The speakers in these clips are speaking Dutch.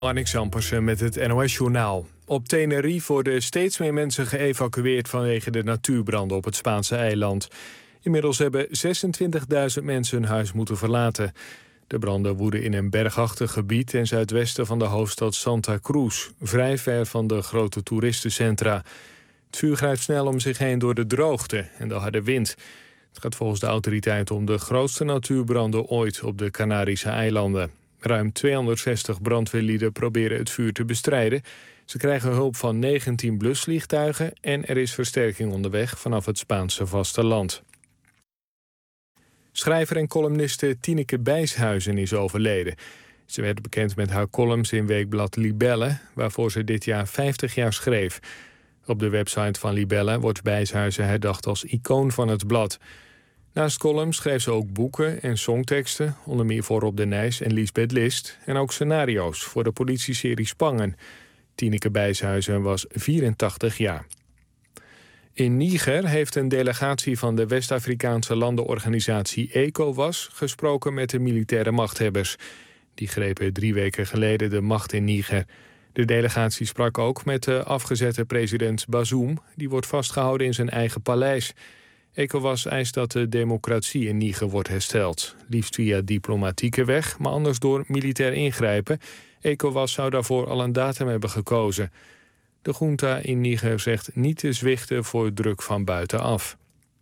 Marnix Ampersen met het NOS-journaal. Op Tenerife worden steeds meer mensen geëvacueerd vanwege de natuurbranden op het Spaanse eiland. Inmiddels hebben 26.000 mensen hun huis moeten verlaten. De branden woeden in een bergachtig gebied ten zuidwesten van de hoofdstad Santa Cruz, vrij ver van de grote toeristencentra. Het vuur grijpt snel om zich heen door de droogte en de harde wind. Het gaat volgens de autoriteiten om de grootste natuurbranden ooit op de Canarische eilanden. Ruim 260 brandweerlieden proberen het vuur te bestrijden. Ze krijgen hulp van 19 blusvliegtuigen en er is versterking onderweg vanaf het Spaanse vasteland. Schrijver en columniste Tineke Bijshuizen is overleden. Ze werd bekend met haar columns in weekblad Libelle, waarvoor ze dit jaar 50 jaar schreef. Op de website van Libelle wordt Bijshuizen herdacht als icoon van het blad. Naast columns schreef ze ook boeken en songteksten, onder meer voor Rob de Nijs en Liesbeth List, en ook scenario's voor de politieserie Spangen. Tineke Bijshuizen was 84 jaar. In Niger heeft een delegatie van de West-Afrikaanse landenorganisatie ECOWAS gesproken met de militaire machthebbers. Die grepen 3 weken geleden de macht in Niger. De delegatie sprak ook met de afgezette president Bazoum. Die wordt vastgehouden in zijn eigen paleis. ECOWAS eist dat de democratie in Niger wordt hersteld. Liefst via diplomatieke weg, maar anders door militair ingrijpen. ECOWAS zou daarvoor al een datum hebben gekozen. De junta in Niger zegt niet te zwichten voor druk van buitenaf.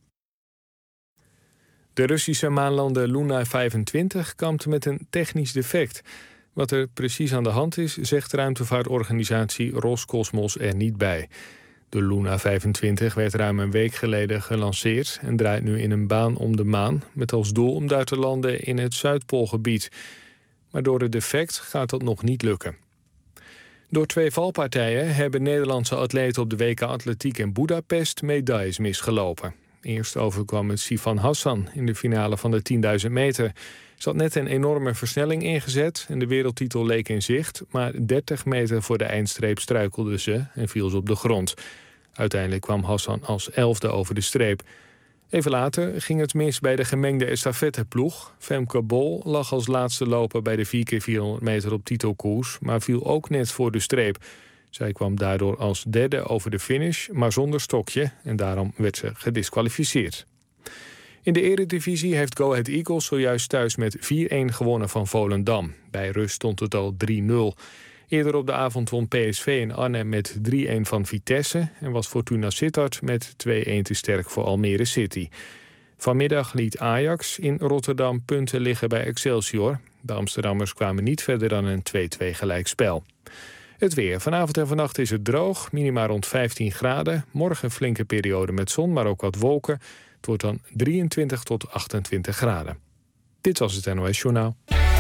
De Russische maanlander Luna 25 kampt met een technisch defect. Wat er precies aan de hand is, zegt ruimtevaartorganisatie Roscosmos er niet bij. De Luna 25 werd ruim een week geleden gelanceerd en draait nu in een baan om de maan, met als doel om daar te landen in het Zuidpoolgebied. Maar door het defect gaat dat nog niet lukken. Door 2 valpartijen hebben Nederlandse atleten op de WK Atletiek in Budapest medailles misgelopen. Eerst overkwam het Sifan Hassan in de finale van de 10.000 meter. Ze had net een enorme versnelling ingezet en de wereldtitel leek in zicht, maar 30 meter voor de eindstreep struikelde ze en viel ze op de grond. Uiteindelijk kwam Hassan als 11e over de streep. Even later ging het mis bij de gemengde estafetteploeg. Femke Bol lag als laatste loper bij de 4x400 meter op titelkoers, maar viel ook net voor de streep. Zij kwam daardoor als 3e over de finish, maar zonder stokje, en daarom werd ze gediskwalificeerd. In de Eredivisie heeft Go Ahead Eagles zojuist thuis met 4-1 gewonnen van Volendam. Bij rust stond het al 3-0. Eerder op de avond won PSV in Arnhem met 3-1 van Vitesse en was Fortuna Sittard met 2-1 te sterk voor Almere City. Vanmiddag liet Ajax in Rotterdam punten liggen bij Excelsior. De Amsterdammers kwamen niet verder dan een 2-2 gelijkspel. Het weer. Vanavond en vannacht is het droog, minima rond 15 graden. Morgen een flinke periode met zon, maar ook wat wolken. Het wordt dan 23 tot 28 graden. Dit was het NOS Journaal.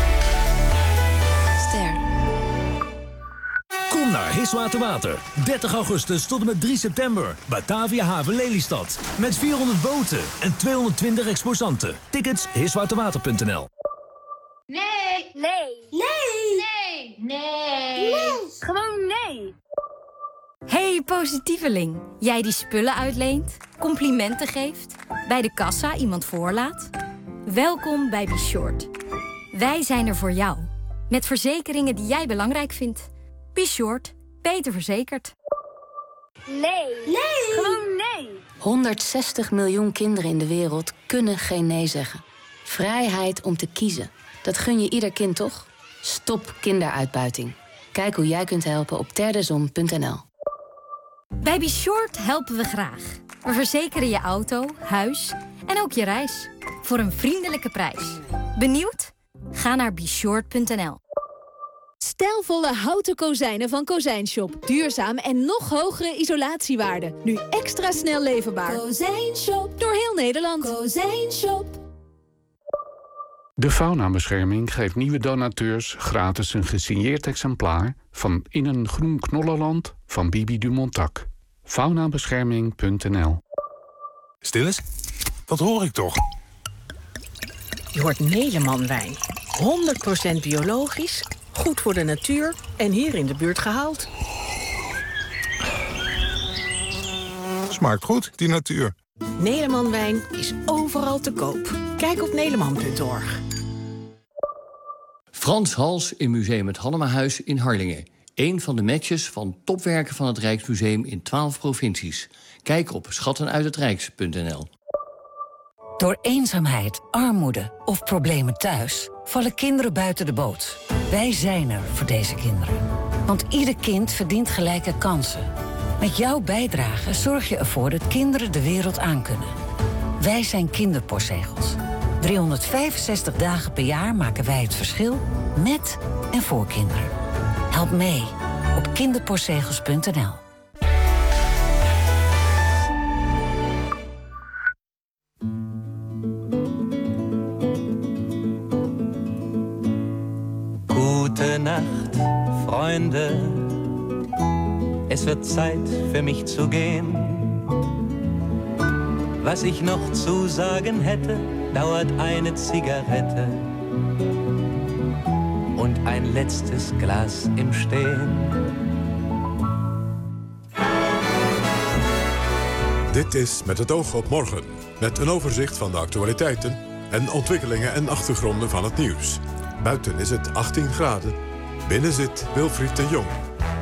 Ster. Kom naar Hiswaterwater. 30 augustus tot en met 3 september. Batavia Haven Lelystad. Met 400 boten en 220 exposanten. Tickets hiswaterwater.nl. Nee. Nee. Nee. Nee. Nee. Gewoon nee. Hey positieveling. Jij die spullen uitleent, complimenten geeft, bij de kassa iemand voorlaat. Welkom bij Beshort. Wij zijn er voor jou. Met verzekeringen die jij belangrijk vindt. Beshort. Beter verzekerd. Nee. Nee. Gewoon nee. 160 miljoen kinderen in de wereld kunnen geen nee zeggen. Vrijheid om te kiezen. Dat gun je ieder kind toch? Stop kinderuitbuiting. Kijk hoe jij kunt helpen op terdezon.nl. Bij Beshort helpen we graag. We verzekeren je auto, huis en ook je reis. Voor een vriendelijke prijs. Benieuwd? Ga naar beshort.nl. Stijlvolle houten kozijnen van Kozijnshop. Duurzaam en nog hogere isolatiewaarde. Nu extra snel leverbaar. Kozijnshop. Door heel Nederland. Kozijnshop. De Faunabescherming geeft nieuwe donateurs gratis een gesigneerd exemplaar van In een groen knollenland van Bibi Dumontac. Faunabescherming.nl. Stil eens, dat hoor ik toch? Je hoort Neleman-wijn. 100% biologisch, goed voor de natuur en hier in de buurt gehaald. Smaakt goed, die natuur. Neleman-wijn is overal te koop. Kijk op neleman.org. Frans Hals in Museum het Hallemahuis in Harlingen. Eén van de matches van topwerken van het Rijksmuseum in 12 provincies. Kijk op schattenuithetrijks.nl. Door eenzaamheid, armoede of problemen thuis vallen kinderen buiten de boot. Wij zijn er voor deze kinderen. Want ieder kind verdient gelijke kansen. Met jouw bijdrage zorg je ervoor dat kinderen de wereld aankunnen. Wij zijn Kinderpostzegels. 365 dagen per jaar maken wij het verschil met en voor kinderen. Help mee op kinderpostzegels.nl. Gute Nacht, Freunde. Es wird Zeit für mich zu gehen. Was ich noch zu sagen hätte, dauert eine Zigarette und ein letztes Glas im Stehen. Dit is Met het oog op morgen. Met een overzicht van de actualiteiten en ontwikkelingen en achtergronden van het nieuws. Buiten is het 18 graden. Binnen zit Wilfried de Jong.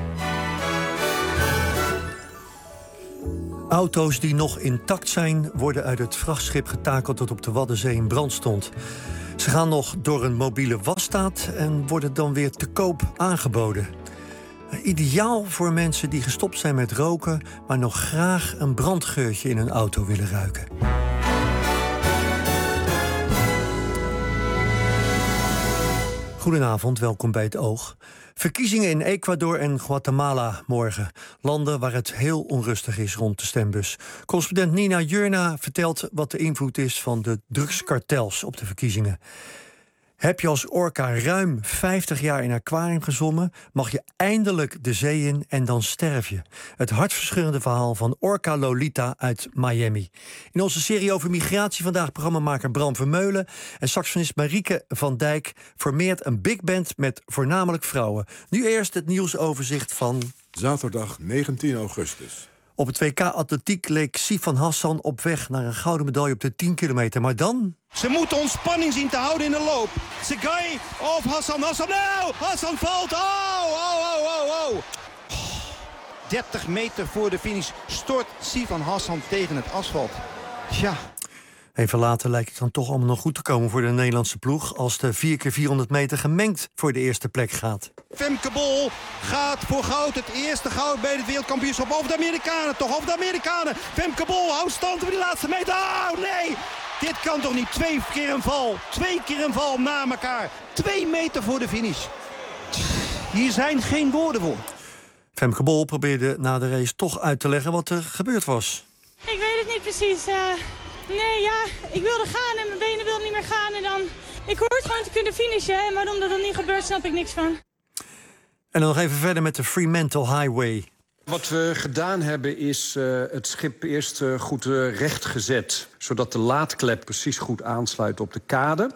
Auto's die nog intact zijn, worden uit het vrachtschip getakeld dat op de Waddenzee in brand stond. Ze gaan nog door een mobiele wasstaat en worden dan weer te koop aangeboden. Ideaal voor mensen die gestopt zijn met roken, maar nog graag een brandgeurtje in hun auto willen ruiken. Goedenavond, welkom bij het Oog. Verkiezingen in Ecuador en Guatemala morgen. Landen waar het heel onrustig is rond de stembus. Correspondent Nina Jurna vertelt wat de invloed is van de drugskartels op de verkiezingen. Heb je als orka ruim 50 jaar in een aquarium gezwommen, mag je eindelijk de zee in en dan sterf je. Het hartverscheurende verhaal van orka Lolita uit Miami. In onze serie over migratie vandaag programmamaker Bram Vermeulen en saxofonist Marieke van Dijk formeert een big band met voornamelijk vrouwen. Nu eerst het nieuwsoverzicht van zaterdag 19 augustus. Op het WK Atletiek leek Sifan Hassan op weg naar een gouden medaille op de 10 kilometer. Maar dan... Ze moeten ons spanning zien te houden in de loop. Tsegay of Hassan. Hassan, nou! Hassan valt. Oh. 30 meter voor de finish stort Sifan Hassan tegen het asfalt. Ja. Even later lijkt het dan toch allemaal nog goed te komen voor de Nederlandse ploeg als de 4x400 meter gemengd voor de eerste plek gaat. Femke Bol gaat voor goud. Het eerste goud bij het wereldkampioenschap. Over de Amerikanen toch, over de Amerikanen. Femke Bol houdt stand op die laatste meter. Oh nee, dit kan toch niet. 2 keer een val. 2 keer een val na elkaar. 2 meter voor de finish. Hier zijn geen woorden voor. Femke Bol probeerde na de race toch uit te leggen wat er gebeurd was. Ik weet het niet precies. Nee, ja, ik wilde gaan en mijn benen wilden niet meer gaan. En dan, ik hoorde gewoon te kunnen finishen. En waarom dat dan niet gebeurt, snap ik niks van. En dan nog even verder met de Fremantle Highway. Wat we gedaan hebben is het schip eerst goed rechtgezet, zodat de laadklep precies goed aansluit op de kade.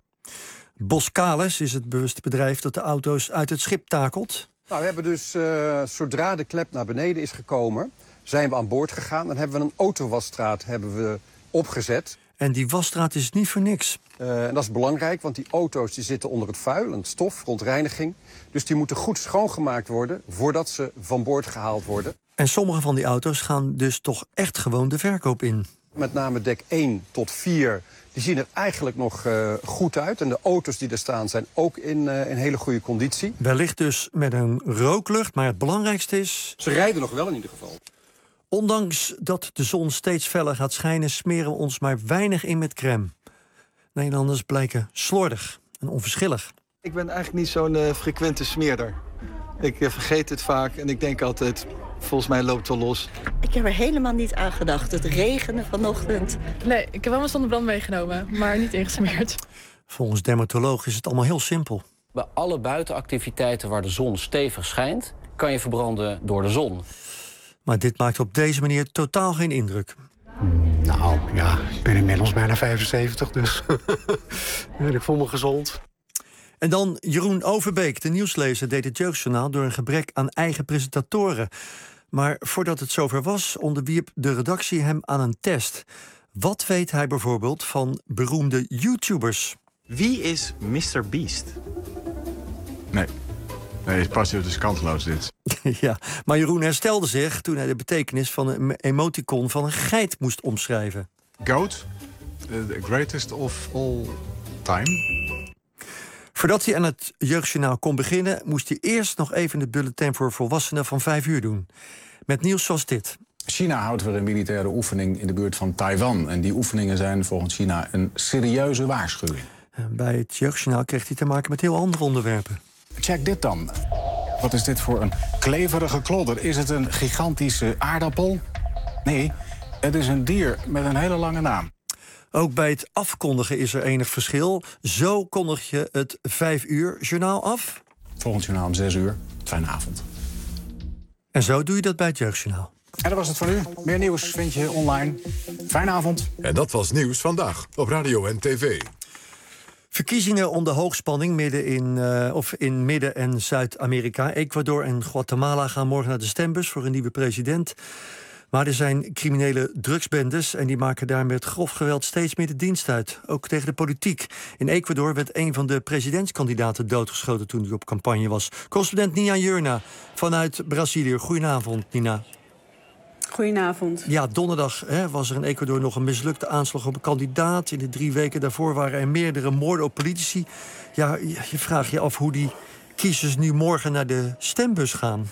Boskalis is het bewuste bedrijf dat de auto's uit het schip takelt. Nou, we hebben dus, zodra de klep naar beneden is gekomen, zijn we aan boord gegaan. Dan hebben we een autowasstraat opgezet. En die wasstraat is niet voor niks. En dat is belangrijk, want die auto's die zitten onder het vuil en het stof rond reiniging. Dus die moeten goed schoongemaakt worden voordat ze van boord gehaald worden. En sommige van die auto's gaan dus toch echt gewoon de verkoop in. Met name dek 1 tot 4, die zien er eigenlijk nog goed uit. En de auto's die er staan zijn ook in hele goede conditie. Wellicht dus met een rooklucht, maar het belangrijkste is... Ze rijden nog wel in ieder geval. Ondanks dat de zon steeds feller gaat schijnen, smeren we ons maar weinig in met crème. Nederlanders blijken slordig en onverschillig. Ik ben eigenlijk niet zo'n frequente smeerder. Ik vergeet het vaak en ik denk altijd, volgens mij loopt het wel los. Ik heb er helemaal niet aan gedacht. Het regende vanochtend. Nee, ik heb wel mijn zonnebrand meegenomen, maar niet ingesmeerd. Volgens dermatoloog is het allemaal heel simpel. Bij alle buitenactiviteiten waar de zon stevig schijnt, kan je verbranden door de zon. Maar dit maakt op deze manier totaal geen indruk. Nou ja, ik ben inmiddels bijna 75, dus ik voel me gezond. En dan Jeroen Overbeek, de nieuwslezer, deed het Jeugdjournaal door een gebrek aan eigen presentatoren. Maar voordat het zover was, onderwierp de redactie hem aan een test. Wat weet hij bijvoorbeeld van beroemde YouTubers? Wie is Mr. Beast? Nee, passief is kanteloos dit. Ja, maar Jeroen herstelde zich toen hij de betekenis van een emoticon van een geit moest omschrijven. Goat, the greatest of all time. Voordat hij aan het Jeugdjournaal kon beginnen, moest hij eerst nog even de bulletin voor volwassenen van 5 uur doen. Met nieuws zoals dit. China houdt weer een militaire oefening in de buurt van Taiwan. En die oefeningen zijn volgens China een serieuze waarschuwing. Bij het Jeugdjournaal kreeg hij te maken met heel andere onderwerpen. Check dit dan. Wat is dit voor een kleverige klodder? Is het een gigantische aardappel? Nee, het is een dier met een hele lange naam. Ook bij het afkondigen is er enig verschil. Zo kondig je het 5 uur journaal af. Volgend journaal om 6 uur. Fijne avond. En zo doe je dat bij het Jeugdjournaal. En dat was het voor nu. Meer nieuws vind je online. Fijne avond. En dat was Nieuws Vandaag op Radio en TV. Verkiezingen onder hoogspanning in Midden- en Zuid-Amerika. Ecuador en Guatemala gaan morgen naar de stembus voor een nieuwe president. Maar er zijn criminele drugsbendes en die maken daar met grof geweld steeds meer de dienst uit. Ook tegen de politiek. In Ecuador werd een van de presidentskandidaten doodgeschoten toen hij op campagne was. Correspondent Nina Jurna vanuit Brazilië. Goedenavond, Nina. Goedenavond. Ja, donderdag was er in Ecuador nog een mislukte aanslag op een kandidaat. In de 3 weken daarvoor waren er meerdere moorden op politici. Ja, je vraagt je af hoe die kiezers nu morgen naar de stembus gaan.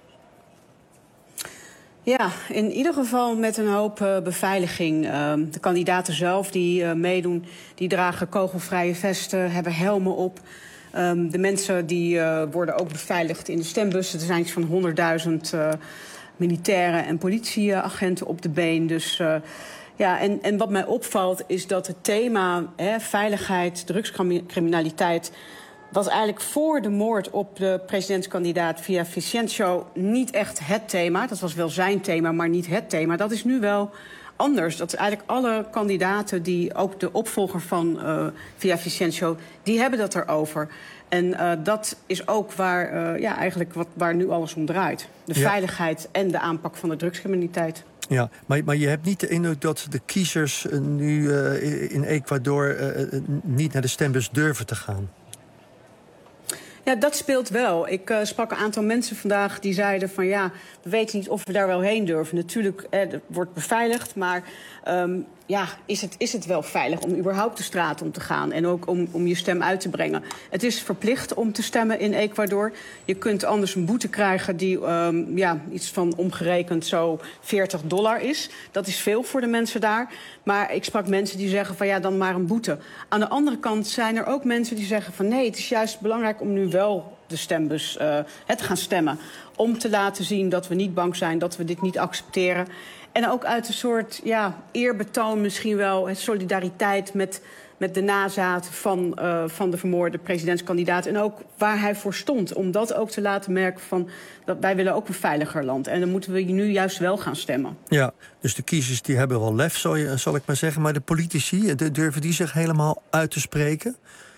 Ja, in ieder geval met een hoop beveiliging. De kandidaten zelf die meedoen, die dragen kogelvrije vesten, hebben helmen op. De mensen die worden ook beveiligd in de stembus. Er zijn iets van 100.000 militairen en politieagenten op de been. Dus en wat mij opvalt is dat het thema veiligheid, drugscriminaliteit was eigenlijk voor de moord op de presidentskandidaat Villavicencio niet echt het thema. Dat was wel zijn thema, maar niet het thema. Dat is nu wel anders. Dat is eigenlijk alle kandidaten, die ook de opvolger van Villavicencio, die hebben dat erover. En dat is ook waar nu alles om draait. De veiligheid en de aanpak van de drugscriminaliteit. Ja, maar je hebt niet de indruk dat de kiezers nu in Ecuador niet naar de stembus durven te gaan? Ja, dat speelt wel. Ik sprak een aantal mensen vandaag die zeiden van we weten niet of we daar wel heen durven. Natuurlijk, het wordt beveiligd, maar is het wel veilig om überhaupt de straat om te gaan en ook om je stem uit te brengen? Het is verplicht om te stemmen in Ecuador. Je kunt anders een boete krijgen die iets van omgerekend zo $40 is. Dat is veel voor de mensen daar. Maar ik sprak mensen die zeggen van dan maar een boete. Aan de andere kant zijn er ook mensen die zeggen van nee, het is juist belangrijk om nu wel de stembus te gaan stemmen. Om te laten zien dat we niet bang zijn, dat we dit niet accepteren. En ook uit een soort eerbetoon misschien wel, solidariteit met de nazaten van de vermoorde presidentskandidaat. En ook waar hij voor stond. Om dat ook te laten merken van dat wij willen ook een veiliger land. En dan moeten we nu juist wel gaan stemmen. Ja, dus de kiezers die hebben wel lef, zal ik maar zeggen. Maar de politici, durven die zich helemaal uit te spreken?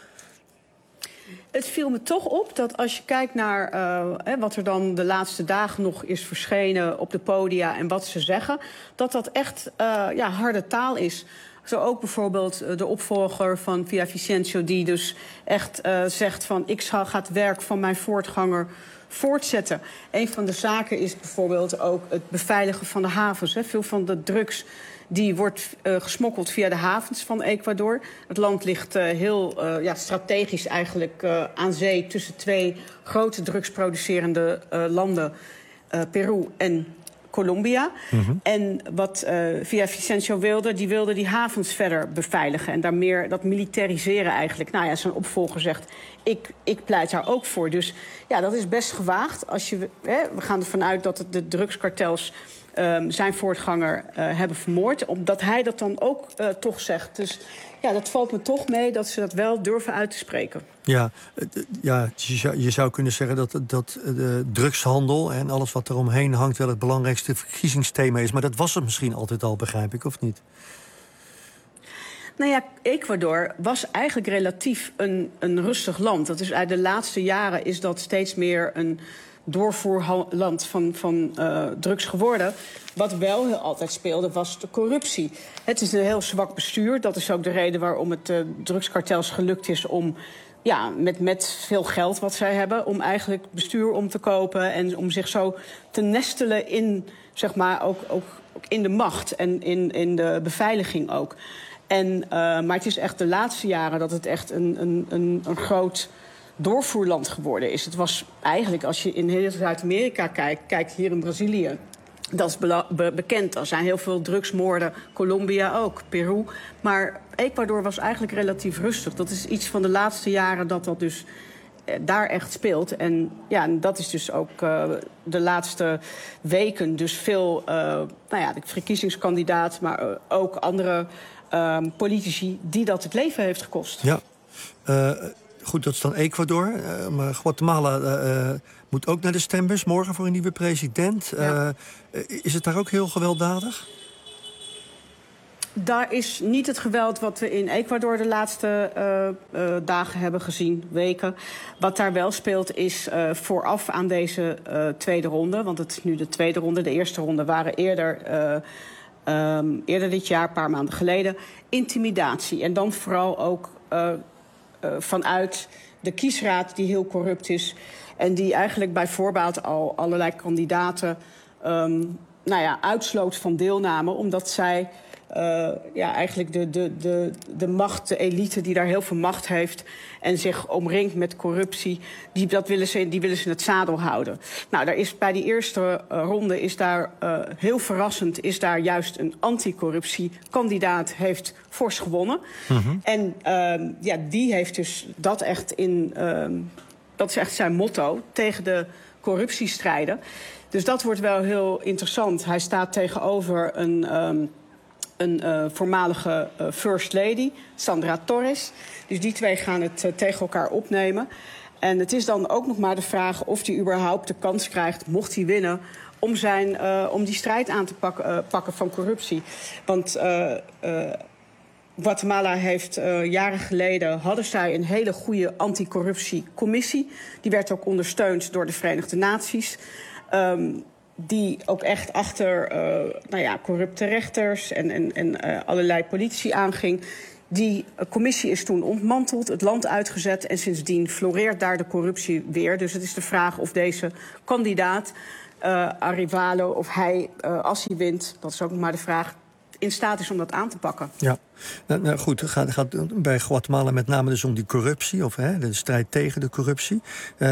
Het viel me toch op dat als je kijkt naar wat er dan de laatste dagen nog is verschenen op de podia en wat ze zeggen, dat echt harde taal is. Zo ook bijvoorbeeld de opvolger van Villavicencio die dus echt zegt van ik ga het werk van mijn voortganger voortzetten. Een van de zaken is bijvoorbeeld ook het beveiligen van de havens. Veel van de drugs die wordt gesmokkeld via de havens van Ecuador. Het land ligt heel strategisch eigenlijk aan zee tussen 2 grote drugsproducerende landen, Peru en Colombia. Mm-hmm. En wat Villavicencio wilde die havens verder beveiligen en daar meer dat militariseren eigenlijk. Zijn opvolger zegt, ik pleit daar ook voor. Dus dat is best gewaagd. We gaan ervan uit dat de drugskartels zijn voortganger hebben vermoord. Omdat hij dat dan ook toch zegt. Dus dat valt me toch mee dat ze dat wel durven uit te spreken. Je zou kunnen zeggen dat de drugshandel en alles wat er omheen hangt wel het belangrijkste verkiezingsthema is. Maar dat was het misschien altijd al, begrijp ik, of niet? Ecuador was eigenlijk relatief een rustig land. Dat is uit de laatste jaren is dat steeds meer een doorvoerland van drugs geworden. Wat wel heel altijd speelde, was de corruptie. Het is een heel zwak bestuur. Dat is ook de reden waarom het drugskartels gelukt is om met veel geld wat zij hebben, om eigenlijk bestuur om te kopen en om zich zo te nestelen in, zeg maar, ook in de macht en in de beveiliging ook. Maar het is echt de laatste jaren dat het echt een groot doorvoerland geworden is. Het was eigenlijk, als je in heel Zuid-Amerika kijkt hier in Brazilië, dat is bekend. Er zijn heel veel drugsmoorden, Colombia ook, Peru. Maar Ecuador was eigenlijk relatief rustig. Dat is iets van de laatste jaren dat dus daar echt speelt. En ja, dat is dus ook de laatste weken dus veel de verkiezingskandidaat, maar ook andere politici die dat het leven heeft gekost. Ja, goed, dat is dan Ecuador. Maar Guatemala moet ook naar de stembus morgen voor een nieuwe president. Ja. Is het daar ook heel gewelddadig? Daar is niet het geweld wat we in Ecuador de laatste dagen hebben gezien, weken. Wat daar wel speelt is vooraf aan deze tweede ronde. Want het is nu de tweede ronde. De eerste ronde waren eerder dit jaar, een paar maanden geleden. Intimidatie. En dan vooral ook vanuit de kiesraad die heel corrupt is. En die eigenlijk bij voorbaat al allerlei kandidaten uitsloot van deelname. Omdat zij eigenlijk de macht, de elite die daar heel veel macht heeft en zich omringt met corruptie, die willen ze in het zadel houden. Nou, daar is bij die eerste ronde is daar heel verrassend is daar juist een anticorruptiekandidaat heeft fors gewonnen. Mm-hmm. En die heeft dus dat echt dat is echt zijn motto, tegen de corruptie strijden. Dus dat wordt wel heel interessant. Hij staat tegenover een voormalige First Lady, Sandra Torres. Dus die twee gaan het tegen elkaar opnemen. En het is dan ook nog maar de vraag of hij überhaupt de kans krijgt, mocht hij winnen, om die strijd aan te pakken van corruptie. Want Guatemala heeft jaren geleden hadden zij een hele goede anticorruptiecommissie. Die werd ook ondersteund door de Verenigde Naties. Die ook echt achter corrupte rechters en allerlei politici aanging. Die commissie is toen ontmanteld, het land uitgezet en sindsdien floreert daar de corruptie weer. Dus het is de vraag of deze kandidaat, Arevalo, of hij, als hij wint, dat is ook nog maar de vraag, in staat is om dat aan te pakken. Ja, nou goed, het gaat bij Guatemala met name dus om die corruptie, of de strijd tegen de corruptie.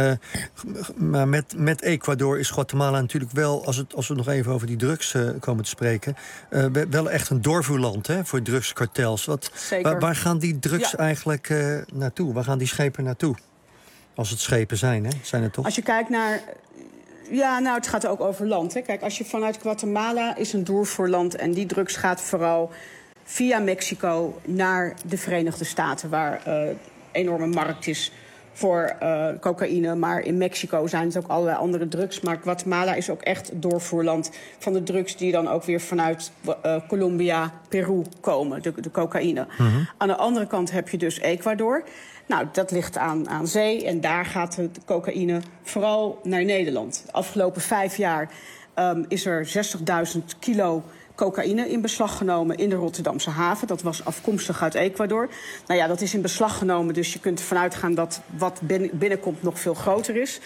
Maar met Ecuador is Guatemala natuurlijk wel, als we nog even over die drugs komen te spreken, wel echt een doorvoerland voor drugskartels. Waar gaan die drugs eigenlijk naartoe? Waar gaan die schepen naartoe? Als het schepen zijn, zijn het toch? Als je kijkt naar... Ja, nou, het gaat ook over land. Hè. Kijk, als je vanuit Guatemala is een doorvoerland en die drugs gaat vooral via Mexico naar de Verenigde Staten, waar enorme markt is voor cocaïne. Maar in Mexico zijn het ook allerlei andere drugs. Maar Guatemala is ook echt het doorvoerland van de drugs die dan ook weer vanuit Colombia, Peru komen, de cocaïne. Mm-hmm. Aan de andere kant heb je dus Ecuador. Nou, dat ligt aan zee en daar gaat de cocaïne vooral naar Nederland. De afgelopen 5 jaar is er 60.000 kilo cocaïne in beslag genomen in de Rotterdamse haven. Dat was afkomstig uit Ecuador. Nou ja, dat is in beslag genomen, dus je kunt ervan uitgaan dat wat binnenkomt nog veel groter is.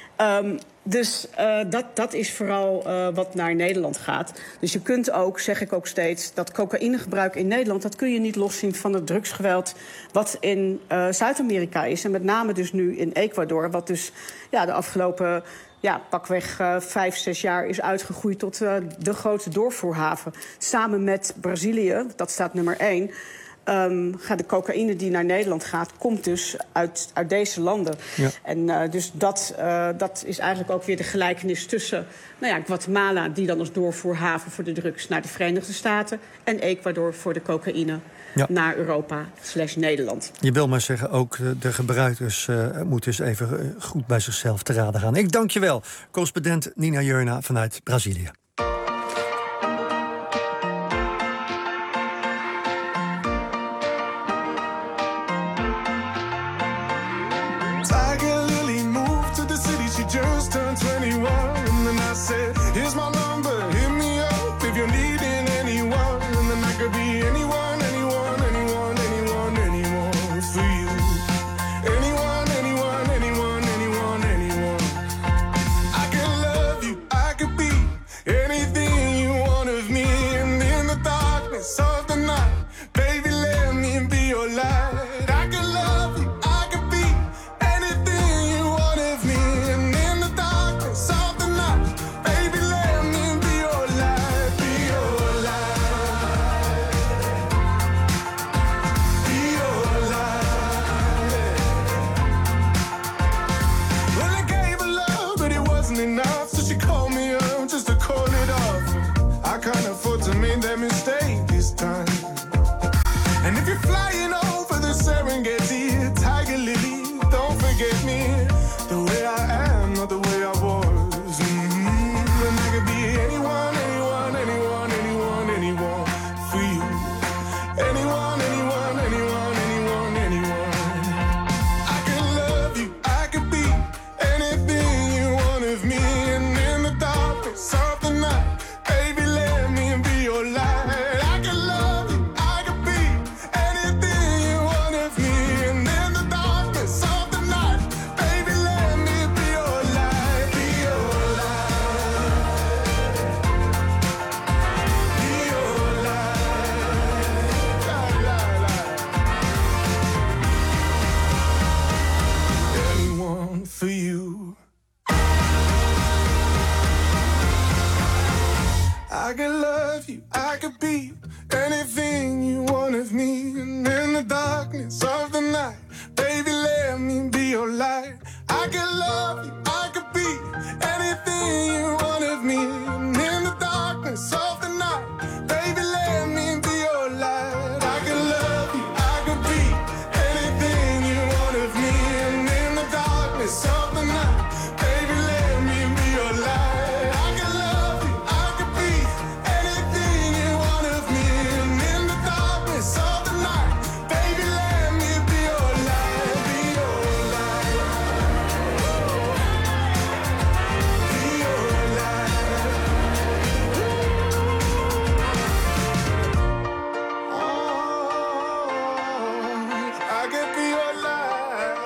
Dat is vooral wat naar Nederland gaat. Dus je kunt ook, zeg ik ook steeds, dat cocaïnegebruik in Nederland, dat kun je niet loszien van het drugsgeweld wat in Zuid-Amerika is. En met name dus nu in Ecuador, wat dus de afgelopen pakweg 5-6 jaar is uitgegroeid tot de grote doorvoerhaven. Samen met Brazilië, dat staat nummer 1... gaat de cocaïne die naar Nederland gaat, komt dus uit deze landen. Ja. En dus dat is eigenlijk ook weer de gelijkenis tussen Guatemala, die dan als doorvoerhaven voor de drugs naar de Verenigde Staten, en Ecuador voor de cocaïne naar Europa/Nederland. Je wil maar zeggen, ook de gebruikers moeten eens even goed bij zichzelf te raden gaan. Ik dank je wel, correspondent Nina Jurna vanuit Brazilië. Anyone for you, anyone. enough, so she called me up just to call it off. I can't afford to make that mistake this time. And if you're flying over the Serengeti, Tiger Lily, don't forget me. The way I am, not the way I was. And I could be anyone, anyone, anyone, anyone, anyone for you. Anyone, anyone, anyone, anyone, anyone. I could love you, I could be anything you want of me. And in the darkness of the night, baby, let me be your light. I could love you, I could be anything you want of me. And in the darkness of the night, baby, let me be your light. Be your light. Be your light. La, la, la. Anyone for you. I could love you, I could be anything you want of me. And in the darkness of the night, baby, let me be your light. I could love you, I could be anything you want of me. And in the darkness of the night, baby, let me be your light. I could love you, I could be anything you want of me. And in the darkness of the night, baby, let me be your light. I could love you, I could be anything you want of me. And in the darkness of the night, baby, let me be your light. Be your light. Be your light. Oh, I could be your light.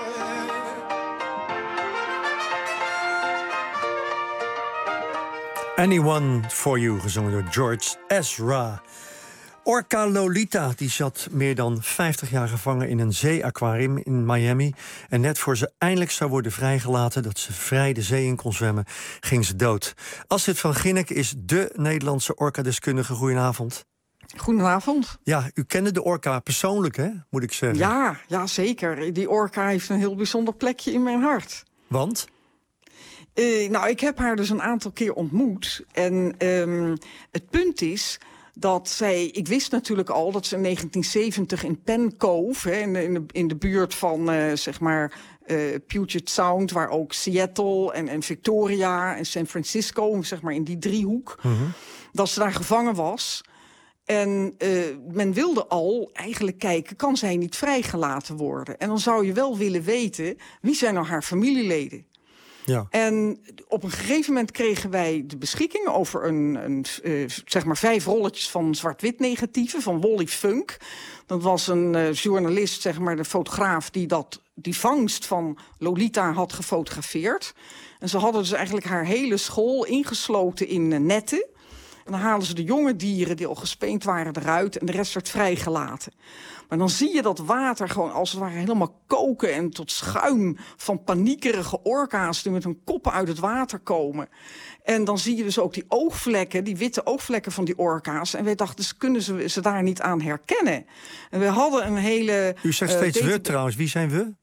Anyone for You, gezongen door George Ezra. Orca Lolita die zat meer dan 50 jaar gevangen in een zeeaquarium in Miami. En net voor ze eindelijk zou worden vrijgelaten, dat ze vrij de zee in kon zwemmen, ging ze dood. Astrid van Ginnek is dé Nederlandse orca-deskundige. Goedenavond. Goedenavond. Ja, u kende de orca persoonlijk, hè, moet ik zeggen. Ja, zeker. Die orca heeft een heel bijzonder plekje in mijn hart. Want? Nou, ik heb haar dus een aantal keer ontmoet. En het punt is dat zij... Ik wist natuurlijk al dat ze in 1970 in Penn Cove, hè, in de buurt van, zeg maar, Puget Sound, waar ook Seattle en Victoria en San Francisco, zeg maar in die driehoek, dat ze daar gevangen was. En men wilde al eigenlijk kijken, kan zij niet vrijgelaten worden? En dan zou je wel willen weten, wie zijn nou haar familieleden? Ja. En op een gegeven moment kregen wij de beschikking over zeg maar 5 rolletjes van zwart-wit negatieven van Wally Funk. Dat was een journalist, zeg maar de fotograaf, die vangst van Lolita had gefotografeerd. En ze hadden dus eigenlijk haar hele school ingesloten in netten. En dan halen ze de jonge dieren die al gespeend waren eruit en de rest werd vrijgelaten. Maar dan zie je dat water gewoon als het ware helemaal koken en tot schuim van paniekerige orka's die met hun koppen uit het water komen. En dan zie je dus ook die oogvlekken, die witte oogvlekken van die orka's. En wij dachten, kunnen ze daar niet aan herkennen? En we hadden een hele... U zegt steeds we trouwens, wie zijn we?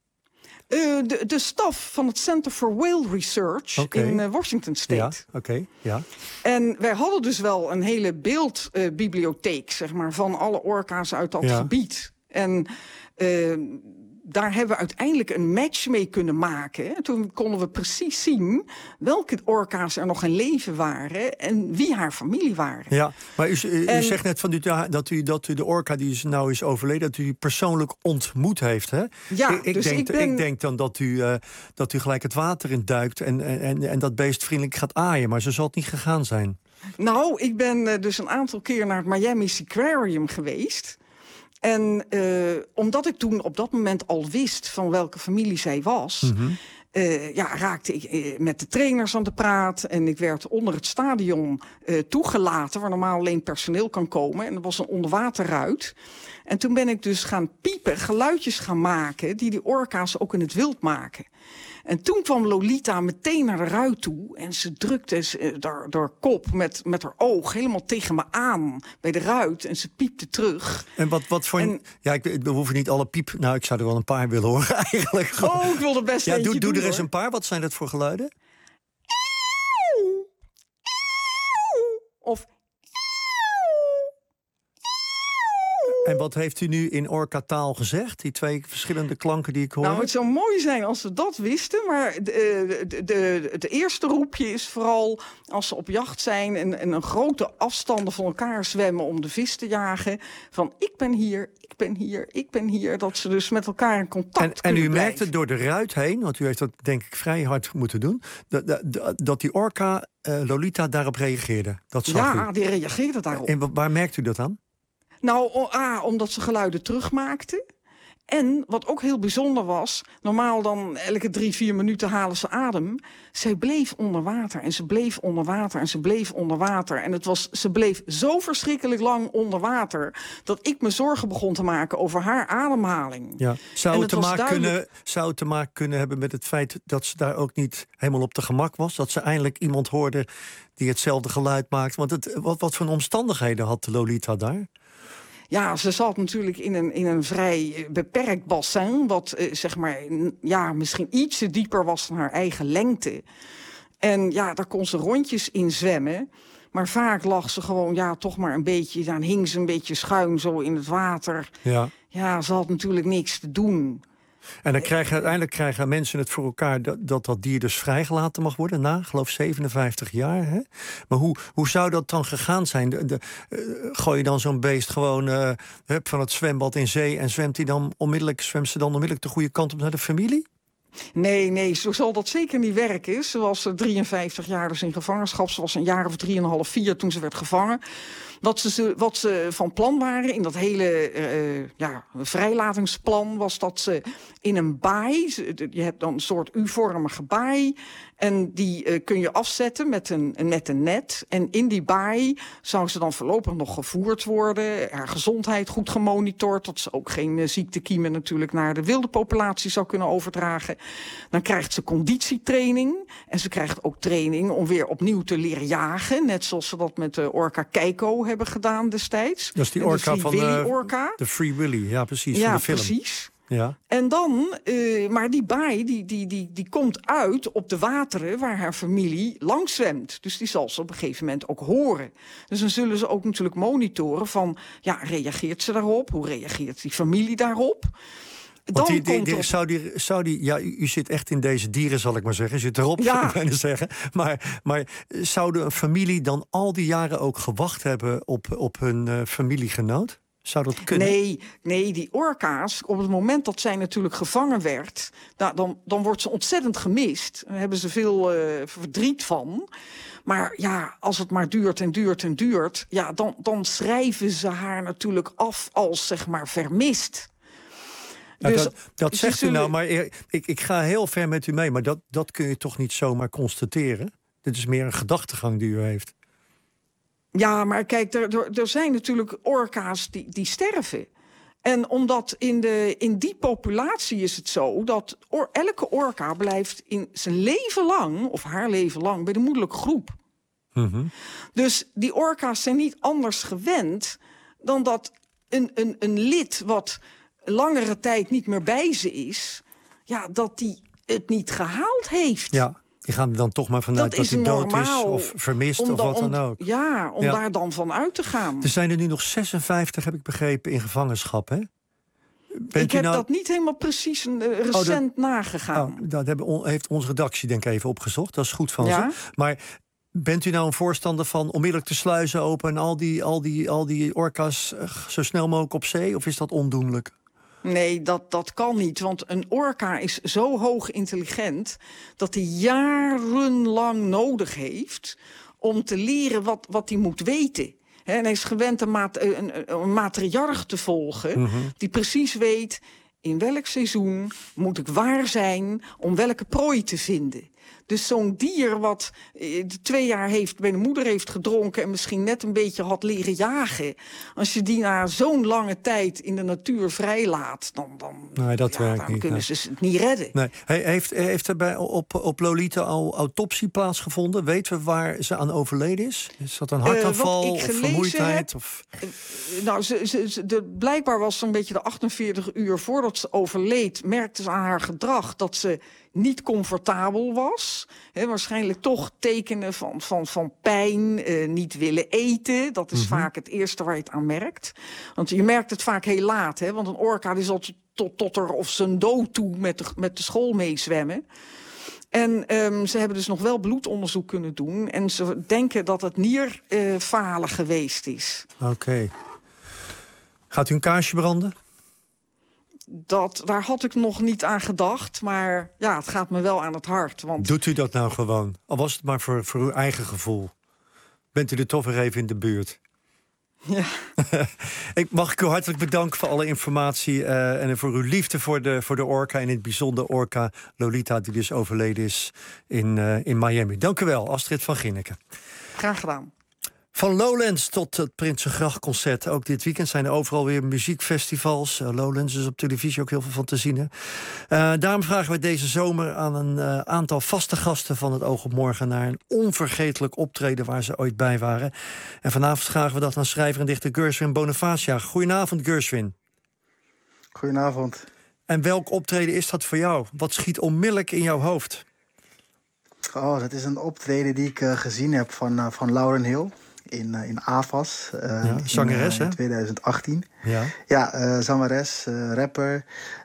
De staf van het Center for Whale Research in Washington State. Ja, ja. En wij hadden dus wel een hele beeldbibliotheek, zeg maar, van alle orka's uit dat gebied. En daar hebben we uiteindelijk een match mee kunnen maken. En toen konden we precies zien welke orka's er nog in leven waren en wie haar familie waren. Ja, maar u zegt net van dat u de orka die nou is overleden, dat u die persoonlijk ontmoet heeft, hè? Ja, ik denk dan dat u gelijk het water in duikt en dat beest vriendelijk gaat aaien, maar zo zal het niet gegaan zijn. Nou, ik ben dus een aantal keer naar het Miami Aquarium geweest. En omdat ik toen op dat moment al wist van welke familie zij was, raakte ik met de trainers aan de praat. En ik werd onder het stadion toegelaten, waar normaal alleen personeel kan komen. En er was een onderwaterruit. En toen ben ik dus gaan piepen, geluidjes gaan maken die orka's ook in het wild maken. En toen kwam Lolita meteen naar de ruit toe en ze drukte haar kop met haar oog helemaal tegen me aan bij de ruit en ze piepte terug. En wat voor... we hoeven niet alle piep... Nou, ik zou er wel een paar willen horen eigenlijk. Ik wilde best eentje doen, doe er eens een paar. Wat zijn dat voor geluiden? of... En wat heeft u nu in orca-taal gezegd? Die 2 verschillende klanken die ik hoor. Nou, het zou mooi zijn als ze dat wisten. Maar het eerste roepje is vooral als ze op jacht zijn... en een grote afstanden van elkaar zwemmen om de vis te jagen. Van ik ben hier, ik ben hier, ik ben hier. Dat ze dus met elkaar in contact En u kunnen merkte blijven. door de ruit heen, want u heeft dat denk ik vrij hard moeten doen... dat die orka Lolita daarop reageerde. Dat zag u. Die reageerde daarop. En waar merkt u dat aan? Nou, omdat ze geluiden terugmaakten. En wat ook heel bijzonder was... normaal dan elke 3-4 minuten halen ze adem. Zij bleef onder water en ze bleef onder water en ze bleef onder water. En ze bleef zo verschrikkelijk lang onder water... dat ik me zorgen begon te maken over haar ademhaling. Ja. Zou het te maken kunnen hebben met het feit... dat ze daar ook niet helemaal op de gemak was? Dat ze eindelijk iemand hoorde die hetzelfde geluid maakt? Want wat voor omstandigheden had de Lolita daar? Ja, ze zat natuurlijk in een vrij beperkt bassin... wat zeg maar misschien ietsje dieper was dan haar eigen lengte. En ja, daar kon ze rondjes in zwemmen. Maar vaak lag ze gewoon toch maar een beetje... dan hing ze een beetje schuin zo in het water. Ja, ze had natuurlijk niks te doen. En dan uiteindelijk krijgen mensen het voor elkaar dat dier dus vrijgelaten mag worden na, geloof 57 jaar. Hè? Maar hoe zou dat dan gegaan zijn? Gooi je dan zo'n beest gewoon van het zwembad in zee en zwemt ze dan onmiddellijk de goede kant op naar de familie? Nee, zo zal dat zeker niet werken. Ze was 53 jaar dus in gevangenschap. Ze was een jaar of 3,5, 4 toen ze werd gevangen. Wat ze van plan waren in dat hele vrijlatingsplan... was dat ze in een baai... je hebt dan een soort U-vormige baai... en die kun je afzetten met een net. En in die baai zou ze dan voorlopig nog gevoerd worden... haar gezondheid goed gemonitord... dat ze ook geen ziektekiemen natuurlijk naar de wilde populatie zou kunnen overdragen. Dan krijgt ze conditietraining. En ze krijgt ook training om weer opnieuw te leren jagen. Net zoals ze dat met de orca Keiko hebben gedaan destijds. Dat is die orca van de Free Willy, ja precies, ja, van de film. Precies. Ja. En dan, maar die baai die komt uit op de wateren waar haar familie langs zwemt. Dus die zal ze op een gegeven moment ook horen. Dus dan zullen ze ook natuurlijk monitoren van, reageert ze daarop? Hoe reageert die familie daarop? U zit echt in deze dieren, zal ik maar zeggen. U zit erop, zou ik bijna zeggen. Maar zou een familie dan al die jaren ook gewacht hebben op hun familiegenoot? Zou dat kunnen? Nee, die orka's, op het moment dat zij natuurlijk gevangen werd... dan wordt ze ontzettend gemist. Daar hebben ze veel verdriet van. Maar ja, als het maar duurt en duurt en duurt... dan schrijven ze haar natuurlijk af als, zeg maar, vermist. Nou, dus dat zegt u nou, maar ik ga heel ver met u mee... maar dat kun je toch niet zomaar constateren? Dit is meer een gedachtegang die u heeft. Ja, maar kijk, er zijn natuurlijk orka's die sterven. En omdat in die populatie is het zo... dat elke orka blijft in zijn leven lang, of haar leven lang... bij de moederlijke groep. Mm-hmm. Dus die orka's zijn niet anders gewend... dan dat een lid wat langere tijd niet meer bij ze is... dat die het niet gehaald heeft. Ja. Die gaan er dan toch maar vanuit dat hij dood is of vermist of wat dan ook. Ja, om daar dan van uit te gaan. Er zijn er nu nog 56, heb ik begrepen, in gevangenschap, hè? Ik heb dat niet helemaal precies recent nagegaan. Dat heeft onze redactie denk ik even opgezocht. Dat is goed van ze. Maar bent u nou een voorstander van onmiddellijk de sluizen open... en al die orka's zo snel mogelijk op zee? Of is dat ondoenlijk? Nee, dat kan niet. Want een orka is zo hoog intelligent... dat hij jarenlang nodig heeft om te leren wat hij moet weten. En hij is gewend een matriarch te volgen... die precies weet in welk seizoen moet ik waar zijn... om welke prooi te vinden. Dus zo'n dier wat 2 jaar bij de moeder heeft gedronken... en misschien net een beetje had leren jagen... als je die na zo'n lange tijd in de natuur vrijlaat... dan kunnen ze het niet redden. Nee. Heeft er op Lolita al autopsie plaatsgevonden? Weten we waar ze aan overleden is? Is dat een hartaanval of vermoeidheid? Blijkbaar was zo'n beetje de 48 uur voordat ze overleed... merkte ze aan haar gedrag dat ze niet comfortabel was... was. Waarschijnlijk toch tekenen van pijn, niet willen eten. Dat is vaak het eerste waar je het aan merkt. Want je merkt het vaak heel laat. Want een orka die zal tot er of zijn dood toe met de school meezwemmen. En ze hebben dus nog wel bloedonderzoek kunnen doen. En ze denken dat het nierfalen geweest is. Oké. Gaat u een kaarsje branden? Daar had ik nog niet aan gedacht. Maar ja, het gaat me wel aan het hart. Want... Doet u dat nou gewoon? Al was het maar voor uw eigen gevoel. Bent u er toch weer even in de buurt? Ja. Mag ik u hartelijk bedanken voor alle informatie... en voor uw liefde voor de orka... en in het bijzonder orka Lolita, die dus overleden is in Miami. Dank u wel, Astrid van Ginneken. Graag gedaan. Van Lowlands tot het Prinsengrachtconcert. Ook dit weekend zijn er overal weer muziekfestivals. Lowlands is op televisie ook heel veel van te zien. Daarom vragen we deze zomer aan een aantal vaste gasten van het Oog op Morgen... naar een onvergetelijk optreden waar ze ooit bij waren. En vanavond vragen we dat aan schrijver en dichter Gershwin Bonifacia. Goedenavond, Gershwin. Goedenavond. En welk optreden is dat voor jou? Wat schiet onmiddellijk in jouw hoofd? Oh, dat is een optreden die ik gezien heb van Lauryn Hill in AFAS. Zangeres, hè? In 2018. Ja, zangeres, rapper.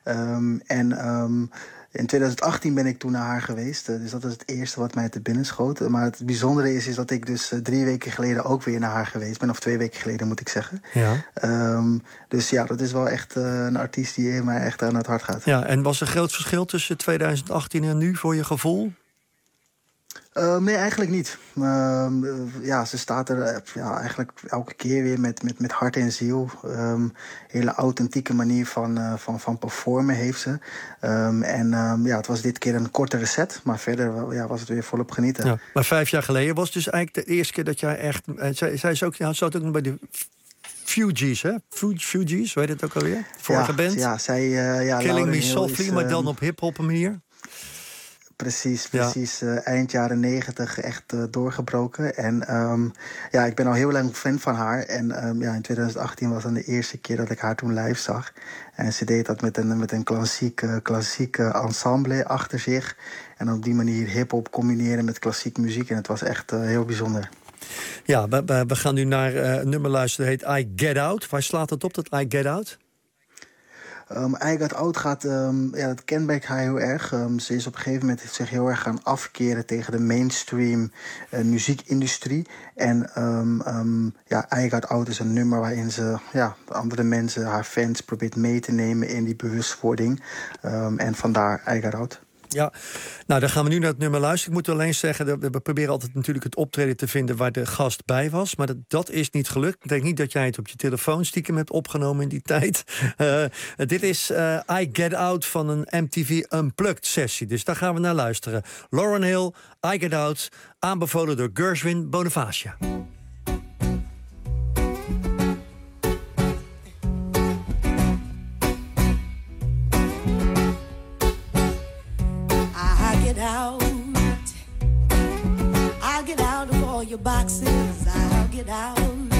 In 2018 ben ik toen naar haar geweest. Dus dat is het eerste wat mij te binnen schoot. Maar het bijzondere is dat ik dus 3 weken geleden ook weer naar haar geweest ben. Of 2 weken geleden, moet ik zeggen. Ja. Dus ja, dat is wel echt een artiest die mij echt aan het hart gaat. Ja, en was er groot verschil tussen 2018 en nu voor je gevoel? Nee, eigenlijk niet. Ze staat er eigenlijk elke keer weer met hart en ziel. Hele authentieke manier van performen heeft ze. Het was dit keer een kortere set. Maar verder was het weer volop genieten. Ja, maar 5 jaar geleden was dus eigenlijk de eerste keer dat jij echt... Zij zat ook nog bij de... Fugees, hè? Fugees, weet je het ook alweer? Vorige band. Ja, zij... Killing Me Softly, maar dan op hip-hop manier. Precies. Eind jaren 90 echt doorgebroken. En ik ben al heel lang fan van haar. En in 2018 was dan de eerste keer dat ik haar toen live zag. En ze deed dat met een klassiek ensemble achter zich. En op die manier hip-hop combineren met klassiek muziek. En het was echt heel bijzonder. Ja, we gaan nu naar een nummer luisteren. Dat heet I Get Out. Waar slaat het op, dat I Get Out? I Got Out gaat, dat kenmerkt haar heel erg. Ze is op een gegeven moment zich heel erg gaan afkeren tegen de mainstream muziekindustrie. En I Got Out is een nummer waarin ze andere mensen, haar fans, probeert mee te nemen in die bewustwording. En vandaar I Got Out. Ja, nou dan gaan we nu naar het nummer luisteren. Ik moet alleen zeggen, we proberen altijd natuurlijk het optreden te vinden waar de gast bij was. Maar dat is niet gelukt. Ik denk niet dat jij het op je telefoon stiekem hebt opgenomen in die tijd. Dit is I Get Out van een MTV Unplugged sessie. Dus daar gaan we naar luisteren. Lauryn Hill, I Get Out, aanbevolen door Gershwin Bonifacia. I'll get out of all your boxes. I'll get out.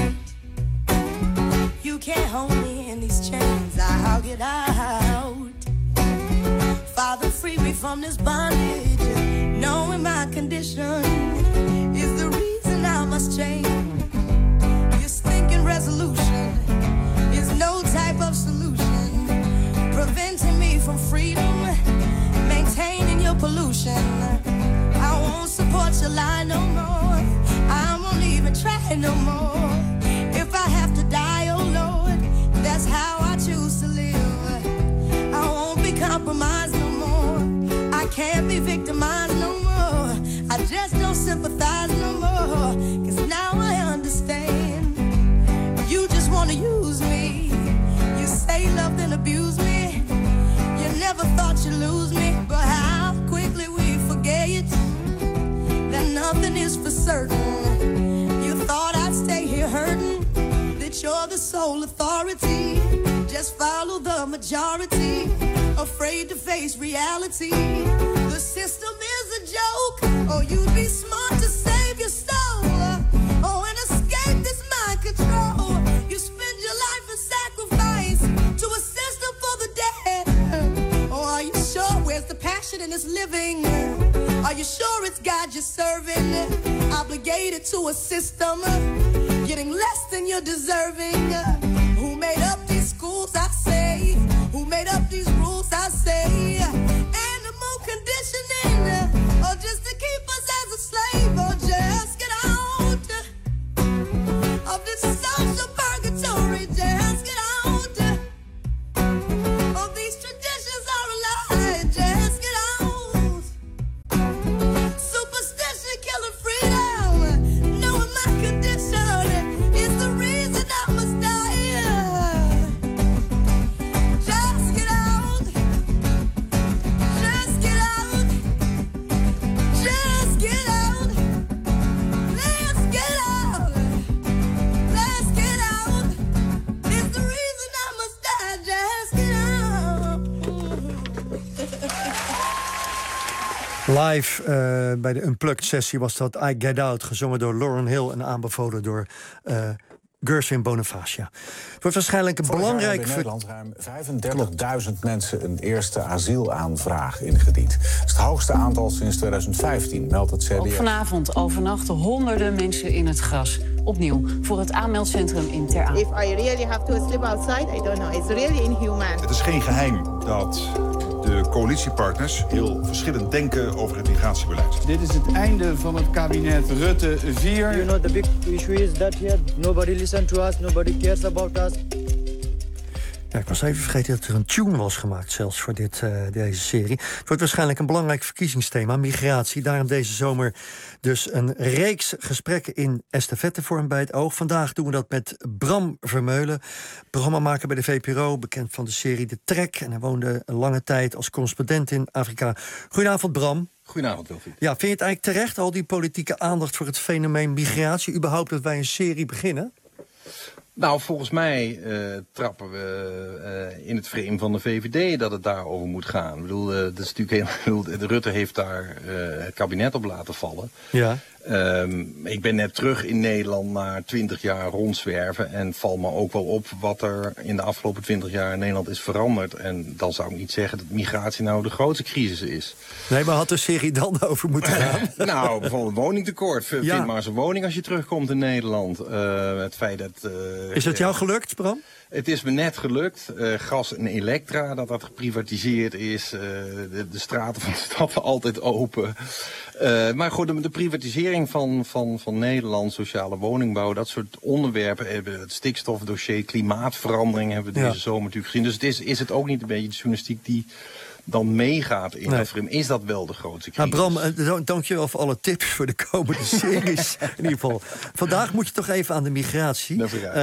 You can't hold me in these chains. I'll get out. Father, free me from this bondage. Knowing my condition is the reason I must change. Your stinking resolution is no type of solution. Preventing me from freedom, maintaining your pollution. I won't support your lie no more. I won't even try no more. If I have to die, oh Lord, that's how I choose to live. I won't be compromised no more. I can't be victimized no more. I just don't sympathize no more. 'Cause now I understand. You just wanna use me. You say love then abuse me. You never thought you'd lose me. But how quickly we forget that nothing is for certain. You thought I'd stay here hurting, that you're the sole authority. Just follow the majority, afraid to face reality. The system is a joke. Oh, you'd be smart to save your soul. Oh, and escape this mind control. You spend your life in sacrifice to a system for the dead. Oh, are you sure? Where's the passion in this living? Are you sure it's relegated to a system, getting less than you're deserving. Who made up these schools, I say? Who made up these rules, I say? Animal conditioning, or just to keep us as a slave, or just get out of this social purgatory, just get out of these traditions are a lie, just get out. Superstition killing freedom, knowing my condition is the reason I must die. Just get out, just get out, just get out. Let's get out, let's get out. It's the reason I must die. Just get Live bij de Unplugged-sessie was dat I Get Out, gezongen door Lauryn Hill en aanbevolen door Gershwin Bonifacia. Het wordt waarschijnlijk een belangrijk... in Nederland ruim 35.000 mensen een eerste asielaanvraag ingediend. Dat is het hoogste aantal sinds 2015, meldt het CBS. Ook vanavond overnachten honderden mensen in het gras. Opnieuw voor het aanmeldcentrum in Ter Apel. If I really have to sleep outside, I don't know. It's really inhuman. Het is geen geheim dat de coalitiepartners heel verschillend denken over het migratiebeleid. Dit is het einde van het kabinet Rutte 4. You know, the big issue is that here nobody listens to us, nobody cares about us. Ja, ik was even vergeten dat er een tune was gemaakt, zelfs voor deze serie. Het wordt waarschijnlijk een belangrijk verkiezingsthema, migratie. Daarom deze zomer dus een reeks gesprekken in estafettevorm bij het Oog. Vandaag doen we dat met Bram Vermeulen, programmamaker bij de VPRO, bekend van de serie De Trek. En hij woonde een lange tijd als correspondent in Afrika. Goedenavond, Bram. Goedenavond, Wilfried. Ja, vind je het eigenlijk terecht, al die politieke aandacht voor het fenomeen migratie, überhaupt dat wij een serie beginnen? Nou, volgens mij trappen we in het frame van de VVD dat het daarover moet gaan. Ik bedoel, dat is natuurlijk de Rutte heeft daar het kabinet op laten vallen. Ja. Ik ben net terug in Nederland na 20 jaar rondzwerven en val me ook wel op wat er in de afgelopen 20 jaar in Nederland is veranderd. En dan zou ik niet zeggen dat migratie nou de grootste crisis is. Nee, maar had de serie dan over moeten gaan? Nou, bijvoorbeeld woningtekort. Vind maar eens een woning als je terugkomt in Nederland. Het feit dat... is dat jou gelukt, Bram? Het is me net gelukt. Gas en elektra, dat geprivatiseerd is. De straten van de stad altijd open. Maar goed, de privatisering van Nederland, sociale woningbouw, dat soort onderwerpen. Het stikstofdossier, klimaatverandering hebben we deze zomer natuurlijk gezien. Dus is het ook niet een beetje de journalistiek die dan meegaat in dat frame? Is dat wel de grootste crisis? Nou, Bram, dank je wel voor alle tips voor de komende series. In ieder geval. Vandaag moet je toch even aan de migratie.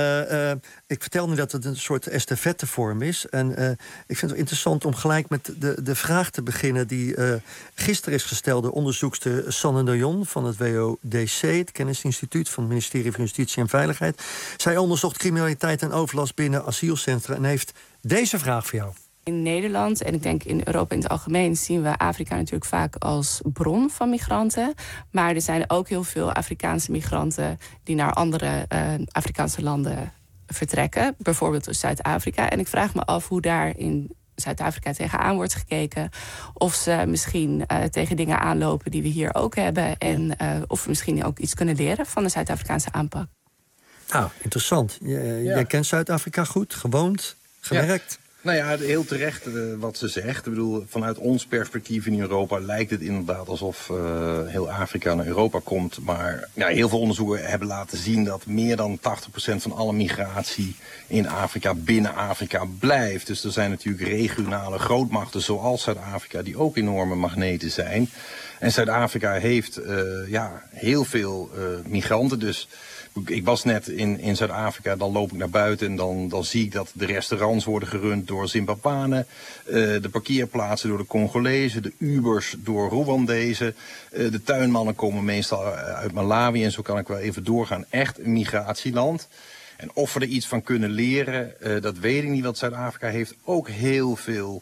Ik vertel nu dat het een soort estafettevorm is. En ik vind het wel interessant om gelijk met de vraag te beginnen die gisteren is gesteld door onderzoekster Sanne Noyon van het WODC, het Kennisinstituut van het Ministerie van Justitie en Veiligheid. Zij onderzocht criminaliteit en overlast binnen asielcentra en heeft deze vraag voor jou. In Nederland en ik denk in Europa in het algemeen zien we Afrika natuurlijk vaak als bron van migranten. Maar er zijn ook heel veel Afrikaanse migranten die naar andere Afrikaanse landen vertrekken. Bijvoorbeeld Zuid-Afrika. En ik vraag me af hoe daar in Zuid-Afrika tegenaan wordt gekeken. Of ze misschien tegen dingen aanlopen die we hier ook hebben. En of we misschien ook iets kunnen leren van de Zuid-Afrikaanse aanpak. Nou, interessant. Jij kent Zuid-Afrika goed, gewoond, gewerkt. Ja. Nou ja, heel terecht wat ze zegt. Ik bedoel, vanuit ons perspectief in Europa lijkt het inderdaad alsof heel Afrika naar Europa komt. Maar ja, heel veel onderzoeken hebben laten zien dat meer dan 80% van alle migratie in Afrika binnen Afrika blijft. Dus er zijn natuurlijk regionale grootmachten zoals Zuid-Afrika die ook enorme magneten zijn. En Zuid-Afrika heeft heel veel migranten, dus... Ik was net in Zuid-Afrika, dan loop ik naar buiten en dan zie ik dat de restaurants worden gerund door Zimbabwanen. De parkeerplaatsen door de Congolezen, de Ubers door Rwandezen. De tuinmannen komen meestal uit Malawi en zo kan ik wel even doorgaan. Echt een migratieland. En of we er iets van kunnen leren, dat weet ik niet. Want Zuid-Afrika heeft ook heel veel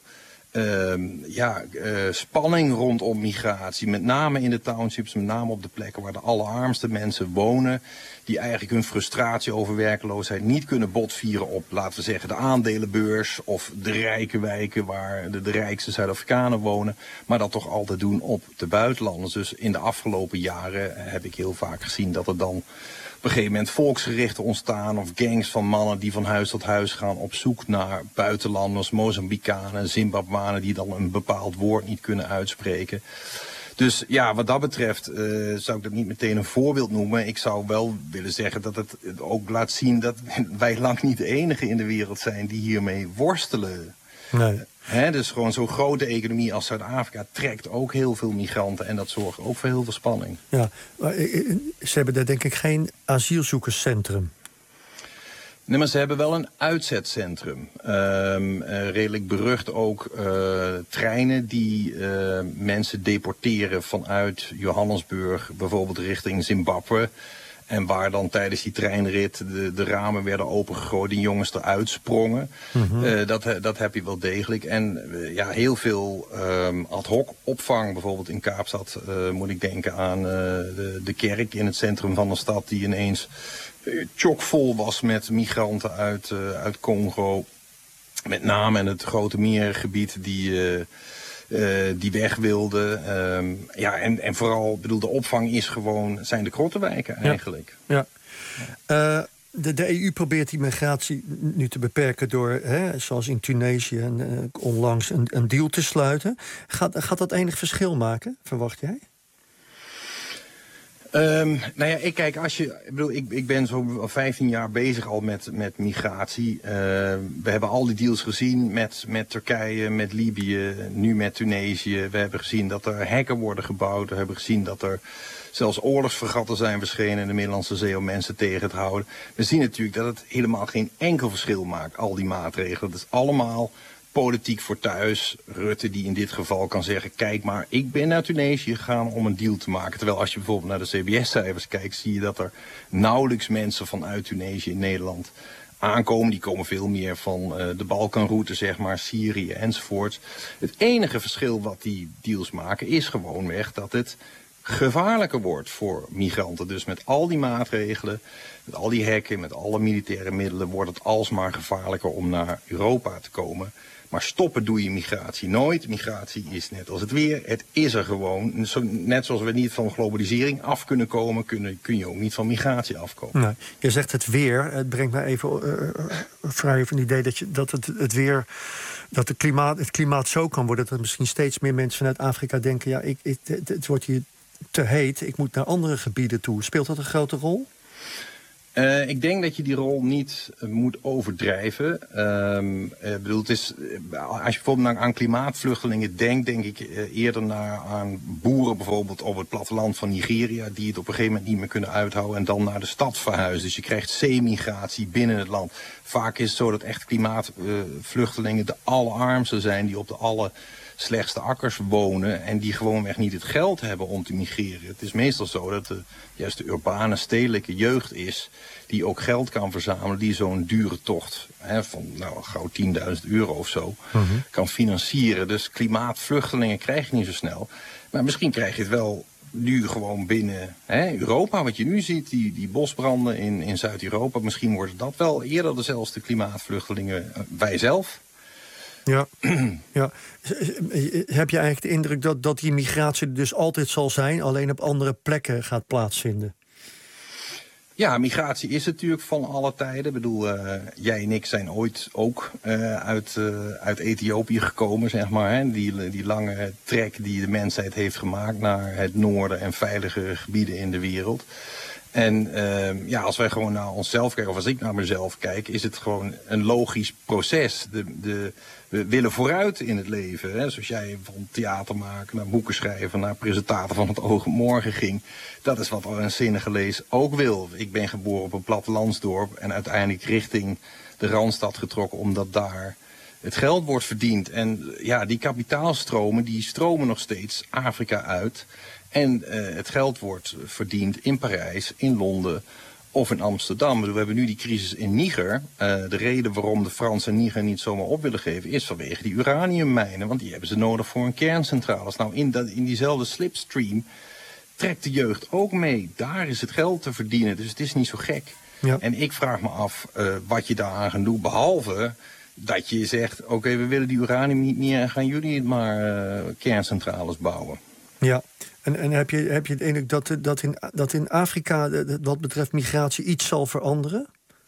spanning rondom migratie. Met name in de townships, met name op de plekken waar de allerarmste mensen wonen. Die eigenlijk hun frustratie over werkloosheid niet kunnen botvieren op, laten we zeggen, de aandelenbeurs. Of de rijke wijken waar de rijkste Zuid-Afrikanen wonen. Maar dat toch altijd doen op de buitenlanders. Dus in de afgelopen jaren heb ik heel vaak gezien dat er dan op een gegeven moment volksgerichten ontstaan of gangs van mannen die van huis tot huis gaan op zoek naar buitenlanders, Mozambicanen, Zimbabwanen die dan een bepaald woord niet kunnen uitspreken. Dus ja, wat dat betreft zou ik dat niet meteen een voorbeeld noemen. Ik zou wel willen zeggen dat het ook laat zien dat wij lang niet de enige in de wereld zijn die hiermee worstelen. Nee. Dus gewoon zo'n grote economie als Zuid-Afrika trekt ook heel veel migranten. En dat zorgt ook voor heel veel spanning. Ja, maar ze hebben daar denk ik geen asielzoekerscentrum. Nee, maar ze hebben wel een uitzetcentrum. Redelijk berucht ook treinen die mensen deporteren vanuit Johannesburg, bijvoorbeeld richting Zimbabwe. En waar dan tijdens die treinrit de ramen werden opengegooid en jongens eruit sprongen. Mm-hmm. Dat heb je wel degelijk. En heel veel ad hoc opvang. Bijvoorbeeld in Kaapstad moet ik denken aan de kerk in het centrum van de stad die ineens chockvol was met migranten uit Congo. Met name in het Grote Meergebied die weg wilden. En vooral, de opvang zijn de krottenwijken eigenlijk. Ja. De EU probeert die migratie nu te beperken door, zoals in Tunesië onlangs een deal te sluiten. Gaat dat enig verschil maken, verwacht jij? Ik kijk, ik ben zo 15 jaar bezig al met migratie. We hebben al die deals gezien met Turkije, met Libië, nu met Tunesië. We hebben gezien dat er hekken worden gebouwd. We hebben gezien dat er zelfs oorlogsfregatten zijn verschenen in de Middellandse Zee om mensen tegen te houden. We zien natuurlijk dat het helemaal geen enkel verschil maakt, al die maatregelen. Het is allemaal politiek voor thuis. Rutte die in dit geval kan zeggen, kijk maar, ik ben naar Tunesië gegaan om een deal te maken. Terwijl als je bijvoorbeeld naar de CBS-cijfers kijkt, zie je dat er nauwelijks mensen vanuit Tunesië in Nederland aankomen. Die komen veel meer van de Balkanroute, zeg maar, Syrië enzovoort. Het enige verschil wat die deals maken is gewoonweg dat het gevaarlijker wordt voor migranten. Dus met al die maatregelen, met al die hekken, met alle militaire middelen wordt het alsmaar gevaarlijker om naar Europa te komen. Maar stoppen doe je migratie nooit. Migratie is net als het weer. Het is er gewoon. Net zoals we niet van globalisering af kunnen komen, kun je ook niet van migratie afkomen. Nee, je zegt het weer. Het brengt mij even vrij van het idee dat het klimaat zo kan worden dat er misschien steeds meer mensen vanuit Afrika denken, ja, het wordt hier te heet, ik moet naar andere gebieden toe. Speelt dat een grote rol? Ik denk dat je die rol niet moet overdrijven. Het is, als je bijvoorbeeld aan klimaatvluchtelingen denkt, denk ik eerder aan boeren bijvoorbeeld op het platteland van Nigeria, die het op een gegeven moment niet meer kunnen uithouden en dan naar de stad verhuizen. Dus je krijgt zeemigratie binnen het land. Vaak is het zo dat echt klimaatvluchtelingen de allerarmste zijn, die op de slechtste akkers wonen en die gewoonweg niet het geld hebben om te migreren. Het is meestal zo dat juist de urbane, stedelijke jeugd is die ook geld kan verzamelen, die zo'n dure tocht van gauw €10.000 of zo kan financieren. Dus klimaatvluchtelingen krijg je niet zo snel. Maar misschien krijg je het wel nu gewoon binnen Europa, wat je nu ziet, die bosbranden in Zuid-Europa. Misschien worden dat wel eerder dezelfde klimaatvluchtelingen, wij zelf. Ja. Heb je eigenlijk de indruk dat die migratie er dus altijd zal zijn, alleen op andere plekken gaat plaatsvinden? Ja, migratie is natuurlijk van alle tijden. Ik bedoel, jij en ik zijn ooit ook uit Ethiopië gekomen, zeg maar. Die lange trek die de mensheid heeft gemaakt naar het noorden en veilige gebieden in de wereld. En als wij gewoon naar onszelf kijken, of als ik naar mezelf kijk, is het gewoon een logisch proces. We willen vooruit in het leven. Zoals jij van theater maken, naar boeken schrijven, naar presentator van het Oog op Morgen ging. Dat is wat een zinnige lees ook wil. Ik ben geboren op een plattelandsdorp en uiteindelijk richting de Randstad getrokken, omdat daar het geld wordt verdiend. En ja, die kapitaalstromen, die stromen nog steeds Afrika uit. En het geld wordt verdiend in Parijs, in Londen, of in Amsterdam. We hebben nu die crisis in Niger. De reden waarom de Fransen Niger niet zomaar op willen geven is vanwege die uraniummijnen. Want die hebben ze nodig voor een kerncentrales. Nou, in diezelfde slipstream trekt de jeugd ook mee. Daar is het geld te verdienen, dus het is niet zo gek. Ja. En ik vraag me af wat je daaraan gaat doen, behalve dat je zegt, oké, we willen die uranium niet meer en gaan jullie het maar kerncentrales bouwen. Ja, en heb je het indruk dat in Afrika wat betreft migratie iets zal veranderen?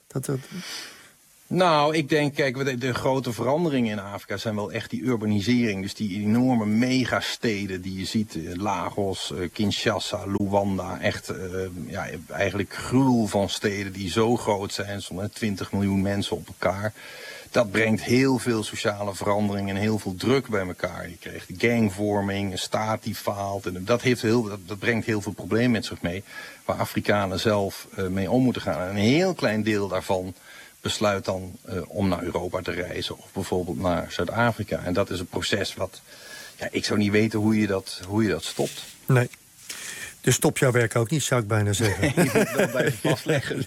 Nou, ik denk, kijk, de grote veranderingen in Afrika zijn wel echt die urbanisering. Dus die enorme megasteden die je ziet. Lagos, Kinshasa, Luanda. Echt eigenlijk gruwel van steden die zo groot zijn. Zo'n 20 miljoen mensen op elkaar. Dat brengt heel veel sociale veranderingen en heel veel druk bij elkaar. Je krijgt gangvorming, een staat die faalt. En dat brengt heel veel problemen met zich mee. Waar Afrikanen zelf mee om moeten gaan. En een heel klein deel daarvan besluit dan om naar Europa te reizen of bijvoorbeeld naar Zuid-Afrika. En dat is een proces wat, ik zou niet weten hoe je dat stopt. Nee. Dus stop jouw werk ook niet, zou ik bijna zeggen. Je moet het wel blijven vastleggen.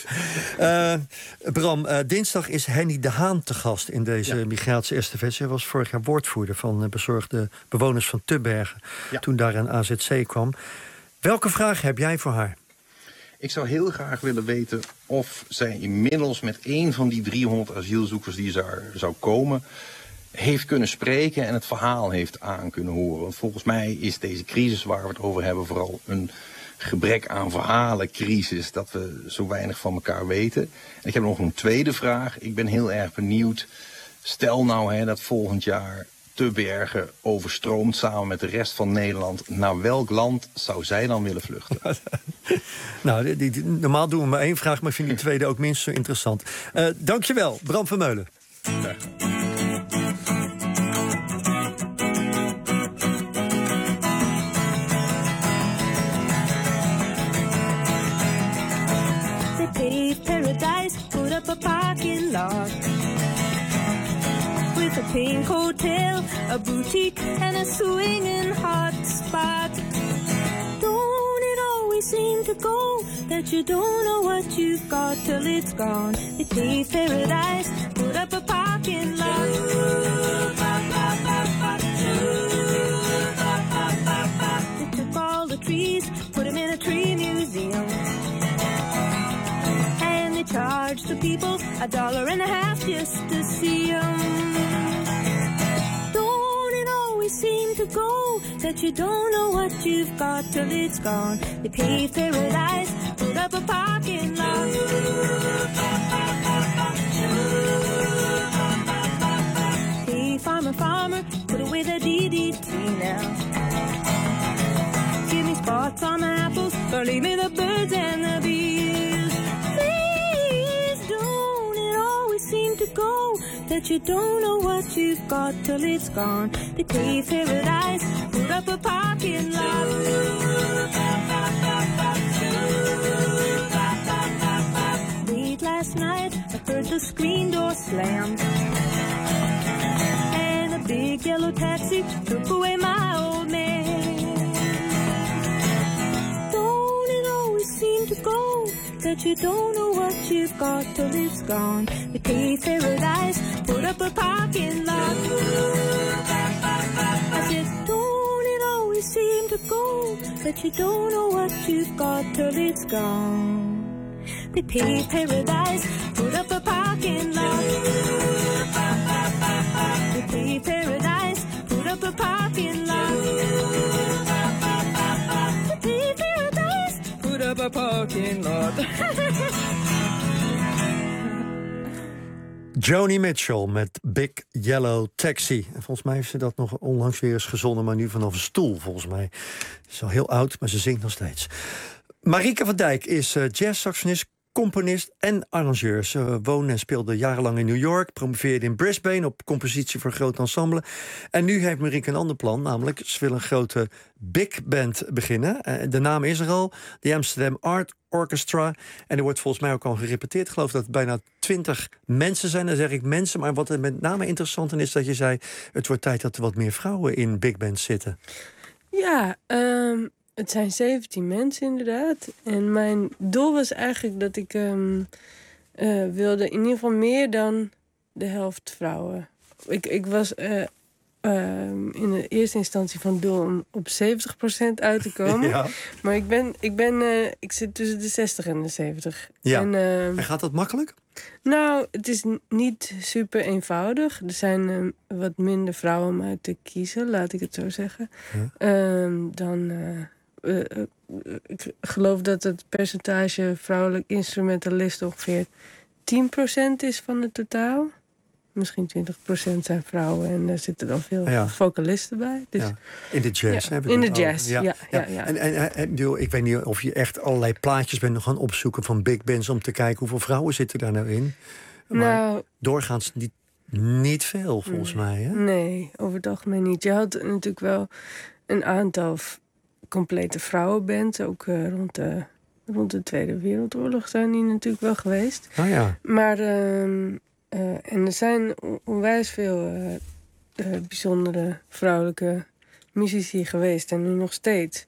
Bram, dinsdag is Henny de Haan te gast in deze migratie-estafette. Hij was vorig jaar woordvoerder van bezorgde bewoners van Tubbergen. Toen daar een AZC kwam. Welke vraag heb jij voor haar? Ik zou heel graag willen weten of zij inmiddels met een van die 300 asielzoekers die zou komen heeft kunnen spreken en het verhaal heeft aan kunnen horen. Want volgens mij is deze crisis waar we het over hebben vooral een gebrek aan verhalencrisis, dat we zo weinig van elkaar weten. En ik heb nog een tweede vraag. Ik ben heel erg benieuwd. Stel nou dat volgend jaar Tubbergen overstroomt samen met de rest van Nederland. Naar welk land zou zij dan willen vluchten? Nou, normaal doen we maar één vraag, maar ik vind die tweede ook minstens zo interessant. Dankjewel, Bram Vermeulen. Ja. Paradise, put up a parking lot with a pink hotel, a boutique, and a swinging hot spot. Don't it always seem to go that you don't know what you've got till it's gone? They paved paradise, put up a parking lot. They took all the trees, put them in a tree museum. Charge the people $1.50 just to see them. Don't it always seem to go that you don't know what you've got till it's gone? They paved paradise, put up a parking lot. Hey, farmer, farmer, put away the DDT now. Give me spots on my apples, or leave me the birds and the bees. To go that you don't know what you've got till it's gone. They paved paradise, put up a parking lot. Late last night, I heard the screen door slam, and a big yellow taxi took away my old man. Don't it always seem to go that you don't know what you've got till it's gone? We paved paradise, put up a parking lot. I said, don't it always seem to go that you don't know what you've got till it's gone? They paved paradise, put up a parking lot. They paved paradise, put up a parking lot. They paved paradise, put up a parking lot. Joni Mitchell met Big Yellow Taxi. En volgens mij heeft ze dat nog onlangs weer eens gezongen, maar nu vanaf een stoel, volgens mij. Ze is al heel oud, maar ze zingt nog steeds. Marieke van Dijk is jazzsaxofonist, componist en arrangeur. Ze woonde en speelde jarenlang in New York, promoveerde in Brisbane op compositie voor groot ensemble. En nu heeft Marieke een ander plan, namelijk ze wil een grote big band beginnen. De naam is er al, de Amsterdam Art Orchestra. En er wordt volgens mij ook al gerepeteerd. Ik geloof dat het bijna 20 mensen zijn. Dan zeg ik mensen, maar wat er met name interessant is dat je zei, het wordt tijd dat er wat meer vrouwen in big bands zitten. Ja, Het zijn 17 mensen inderdaad. En mijn doel was eigenlijk dat ik wilde in ieder geval meer dan de helft vrouwen. Ik was in de eerste instantie van doel om op 70% uit te komen. Ja. Maar ik zit tussen de 60 en de 70. Ja. En gaat dat makkelijk? Nou, het is niet super eenvoudig. Er zijn wat minder vrouwen om uit te kiezen, laat ik het zo zeggen. Ik geloof dat het percentage vrouwelijk instrumentalisten ongeveer 10% is van het totaal. Misschien 20% zijn vrouwen en er zitten dan veel vocalisten bij. Dus, in de jazz. Ja, in de jazz, ja. En ik weet niet of je echt allerlei plaatjes bent gaan opzoeken van big bands om te kijken hoeveel vrouwen zitten daar nou in. Maar doorgaans niet veel, volgens mij. Hè? Nee, over het algemeen niet. Je had natuurlijk wel een aantal complete vrouwenbands, ook rond de Tweede Wereldoorlog zijn die natuurlijk wel geweest. Oh ja. Maar en er zijn onwijs veel bijzondere vrouwelijke muzici geweest en nu nog steeds.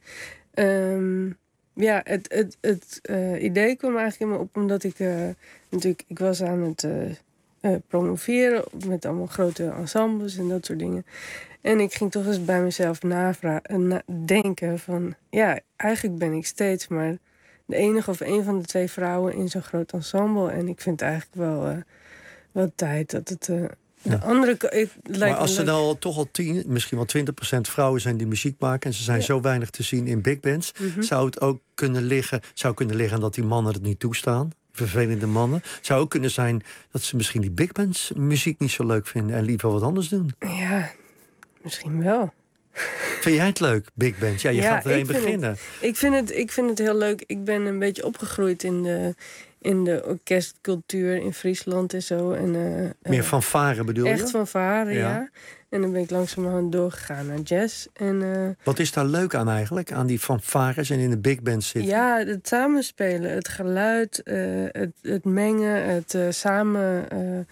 Het idee kwam eigenlijk in me op omdat ik ik was aan het promoveren met allemaal grote ensembles en dat soort dingen. En ik ging toch eens bij mezelf denken van, ja, eigenlijk ben ik steeds maar de enige of een van de 2 vrouwen in zo'n groot ensemble. En ik vind eigenlijk wel tijd dat het de andere... Maar als er nou toch al 10, misschien wel 20% vrouwen zijn die muziek maken en ze zijn zo weinig te zien in big bands, zou het ook kunnen liggen aan dat die mannen het niet toestaan? Vervelende mannen. Zou ook kunnen zijn dat ze misschien die big bands muziek niet zo leuk vinden en liever wat anders doen. Ja, misschien wel. Vind jij het leuk, big bands? Ja, je gaat er een beginnen. Ik vind het heel leuk. Ik ben een beetje opgegroeid in de orkestcultuur in Friesland en zo. Meer fanfare bedoel je? Echt fanfare, ja. En dan ben ik langzamerhand doorgegaan naar jazz. Wat is daar leuk aan eigenlijk? Aan die fanfares en in de big band zitten? Ja, het samenspelen, het geluid, het mengen, het samen...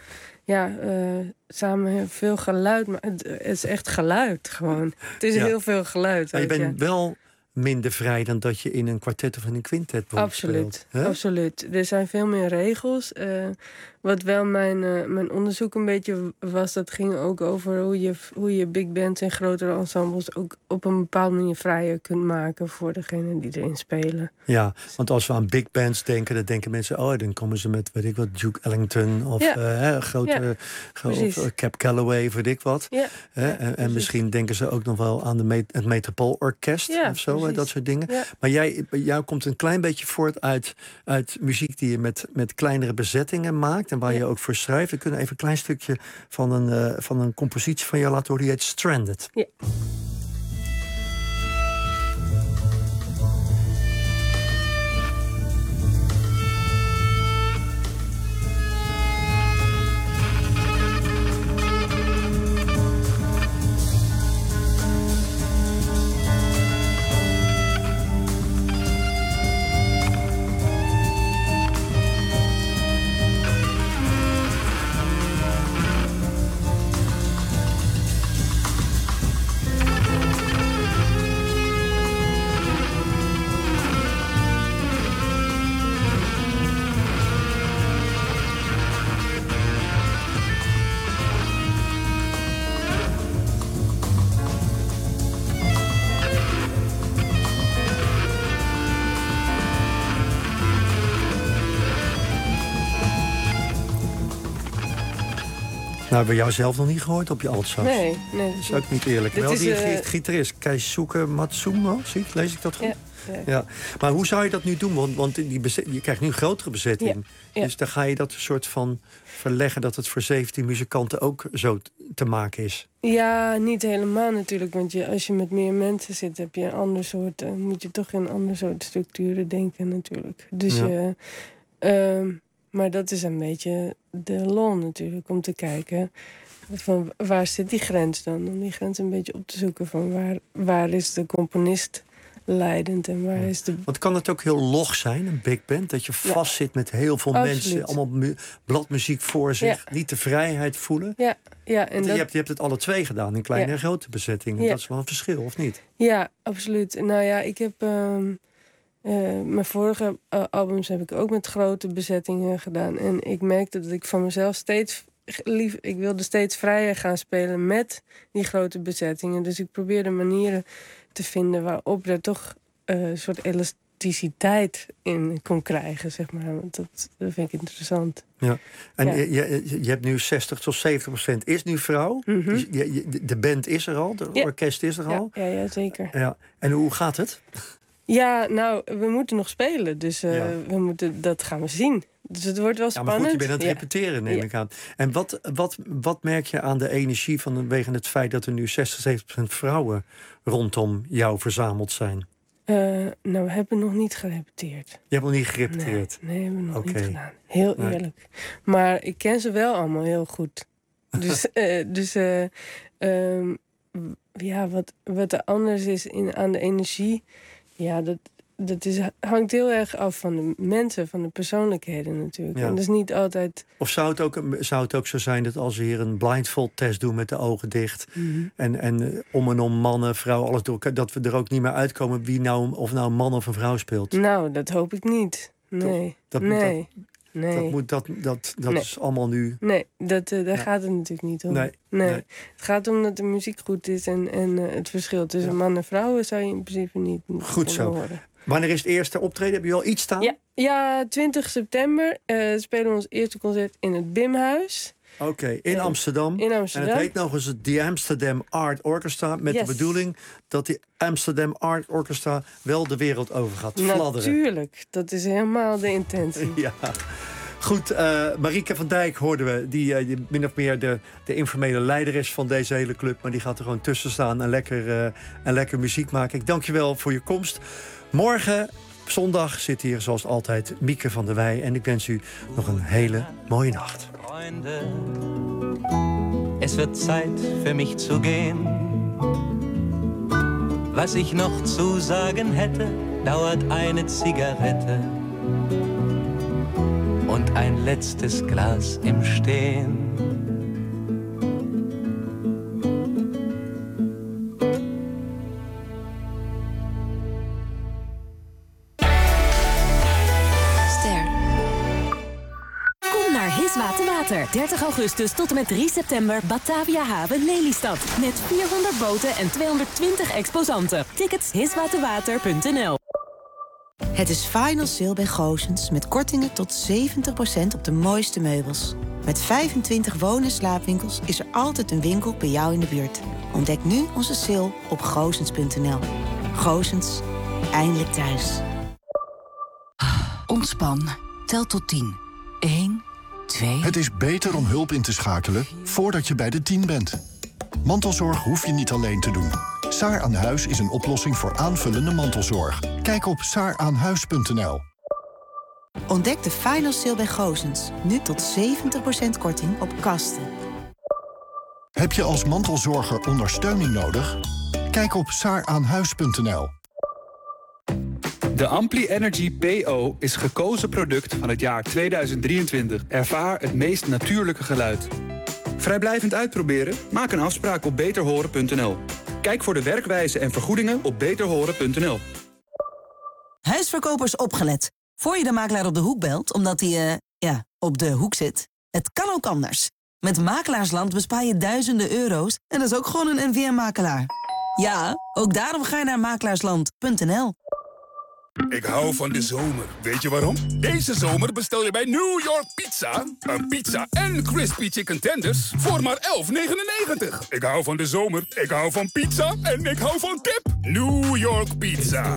samen veel geluid, maar het is echt geluid gewoon. Het is heel veel geluid. Maar je bent wel minder vrij dan dat je in een kwartet of in een quintet speelt. Absoluut. Er zijn veel meer regels. Wat wel mijn onderzoek een beetje was, dat ging ook over hoe je big bands en grotere ensembles ook op een bepaalde manier vrijer kunt maken voor degenen die erin spelen. Ja, want als we aan big bands denken, dan denken mensen, dan komen ze met, weet ik wat, Duke Ellington of grote of Cab Calloway, weet ik wat. Ja. En misschien denken ze ook nog wel aan het Metropoolorkest of zo, dat soort dingen. Ja. Maar jou komt een klein beetje voort uit muziek die je met kleinere bezettingen maakt en waar je ook voor schrijft. We kunnen even een klein stukje van een compositie van jou laten horen. Die heet Stranded. Ja. Nou, hebben we jou zelf nog niet gehoord op je altzang. Nee. Dat is ook niet eerlijk. Wel die gitarist, Keisuke Matsumo, lees ik dat goed? Ja. Maar hoe zou je dat nu doen? Want je krijgt nu een grotere bezetting. Ja. Dus dan ga je dat een soort van verleggen dat het voor 17 muzikanten ook zo te maken is. Ja, niet helemaal natuurlijk. Want als je met meer mensen zit, heb je een ander soort, moet je toch in een ander soort structuren denken natuurlijk. Dus maar dat is een beetje de lol natuurlijk, om te kijken van waar zit die grens dan? Om die grens een beetje op te zoeken van waar is de componist leidend en waar is de... Want kan het ook heel log zijn, een big band? Dat je vast zit met heel veel mensen, allemaal bladmuziek voor zich, niet de vrijheid voelen? Ja. En je hebt het alle twee gedaan, in kleine en grote bezettingen. Dat is wel een verschil, of niet? Ja, absoluut. Nou ja, ik heb... mijn vorige albums heb ik ook met grote bezettingen gedaan. En ik merkte dat ik van mezelf steeds... Ik wilde steeds vrijer gaan spelen met die grote bezettingen. Dus ik probeerde manieren te vinden waarop er toch een soort elasticiteit in kon krijgen, zeg maar. Want dat vind ik interessant. Ja. En je hebt nu 60 tot 70% is nu vrouw. Dus de band is er al, de orkest is er al. Ja, zeker. Ja. En hoe gaat het? Ja, nou, we moeten nog spelen. Dus dat gaan we zien. Dus het wordt wel spannend. Maar goed, je bent aan het repeteren, neem ik aan. En wat merk je aan de energie vanwege het feit dat er nu 60-70% vrouwen rondom jou verzameld zijn? Nou, we hebben nog niet gerepeteerd. Je hebt nog niet gerepeteerd? Nee, we hebben nog niet gedaan. Heel eerlijk. Maar ik ken ze wel allemaal heel goed. Dus, wat er anders is aan de energie... Ja, dat hangt heel erg af van de mensen, van de persoonlijkheden natuurlijk. Ja. En dat is niet altijd... Of zou het ook zo zijn dat als we hier een blindfold test doen met de ogen dicht... en om en om mannen, vrouwen, alles door elkaar... dat we er ook niet meer uitkomen of nou een man of een vrouw speelt? Nou, dat hoop ik niet. Nee. Dat is allemaal nu... Nee, daar gaat het natuurlijk niet om. Nee. Het gaat om dat de muziek goed is en het verschil tussen man en vrouwen zou je in principe niet goed zo horen. Wanneer is het eerste optreden? Heb je al iets staan? Ja, 20 september spelen we ons eerste concert in het Bimhuis. Oké, in Amsterdam. En het heet nog eens het The Amsterdam Art Orchestra... met de bedoeling dat die Amsterdam Art Orchestra wel de wereld over gaat fladderen. Natuurlijk, dat is helemaal de intentie. Ja. Goed, Marieke van Dijk hoorden we, die min of meer de informele leider is van deze hele club... maar die gaat er gewoon tussen staan en lekker muziek maken. Ik dank je wel voor je komst. Morgen, zondag, zit hier zoals altijd Mieke van der Wij... en ik wens u nog een hele mooie nacht. Freunde, es wird Zeit für mich zu gehen. Was ich noch zu sagen hätte, dauert eine Zigarette und ein letztes Glas im Stehen. Water. 30 augustus tot en met 3 september Batavia Haven Lelystad. Met 400 boten en 220 exposanten. Tickets hiswaterwater.nl. Het is Final Sale bij Goossens met kortingen tot 70% op de mooiste meubels. Met 25 woon- en slaapwinkels is er altijd een winkel bij jou in de buurt. Ontdek nu onze sale op goossens.nl. Goossens, eindelijk thuis. Ontspan. Tel tot 10. 1... 2. Het is beter om hulp in te schakelen voordat je bij de 10 bent. Mantelzorg hoef je niet alleen te doen. Saar aan Huis is een oplossing voor aanvullende mantelzorg. Kijk op saaraanhuis.nl. Ontdek de Final Sale bij Goossens. Nu tot 70% korting op kasten. Heb je als mantelzorger ondersteuning nodig? Kijk op saaraanhuis.nl. De Ampli Energy PO is gekozen product van het jaar 2023. Ervaar het meest natuurlijke geluid. Vrijblijvend uitproberen? Maak een afspraak op beterhoren.nl. Kijk voor de werkwijze en vergoedingen op beterhoren.nl. Huisverkopers opgelet. Voor je de makelaar op de hoek belt, omdat hij, op de hoek zit. Het kan ook anders. Met Makelaarsland bespaar je duizenden euro's en dat is ook gewoon een NVM-makelaar. Ja, ook daarom ga je naar makelaarsland.nl. Ik hou van de zomer. Weet je waarom? Deze zomer bestel je bij New York Pizza een pizza en crispy chicken tenders voor maar €11,99. Ik hou van de zomer, ik hou van pizza en ik hou van kip. New York Pizza.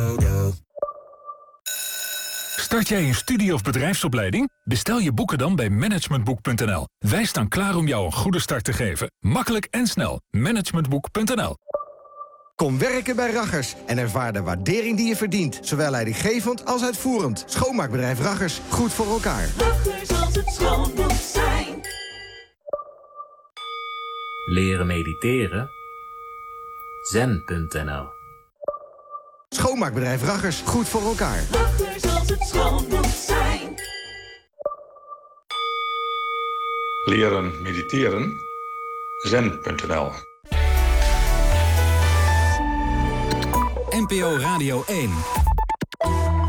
Start jij een studie- of bedrijfsopleiding? Bestel je boeken dan bij managementboek.nl. Wij staan klaar om jou een goede start te geven. Makkelijk en snel. Managementboek.nl. Kom werken bij Raggers en ervaar de waardering die je verdient. Zowel leidinggevend als uitvoerend. Schoonmaakbedrijf Raggers. Goed voor elkaar. Raggers als het schoon moet zijn. Leren mediteren? Zen.nl Schoonmaakbedrijf Raggers, goed voor elkaar. Raggers, als het schoon moet zijn. Leren mediteren. Zen.nl. NPO Radio 1.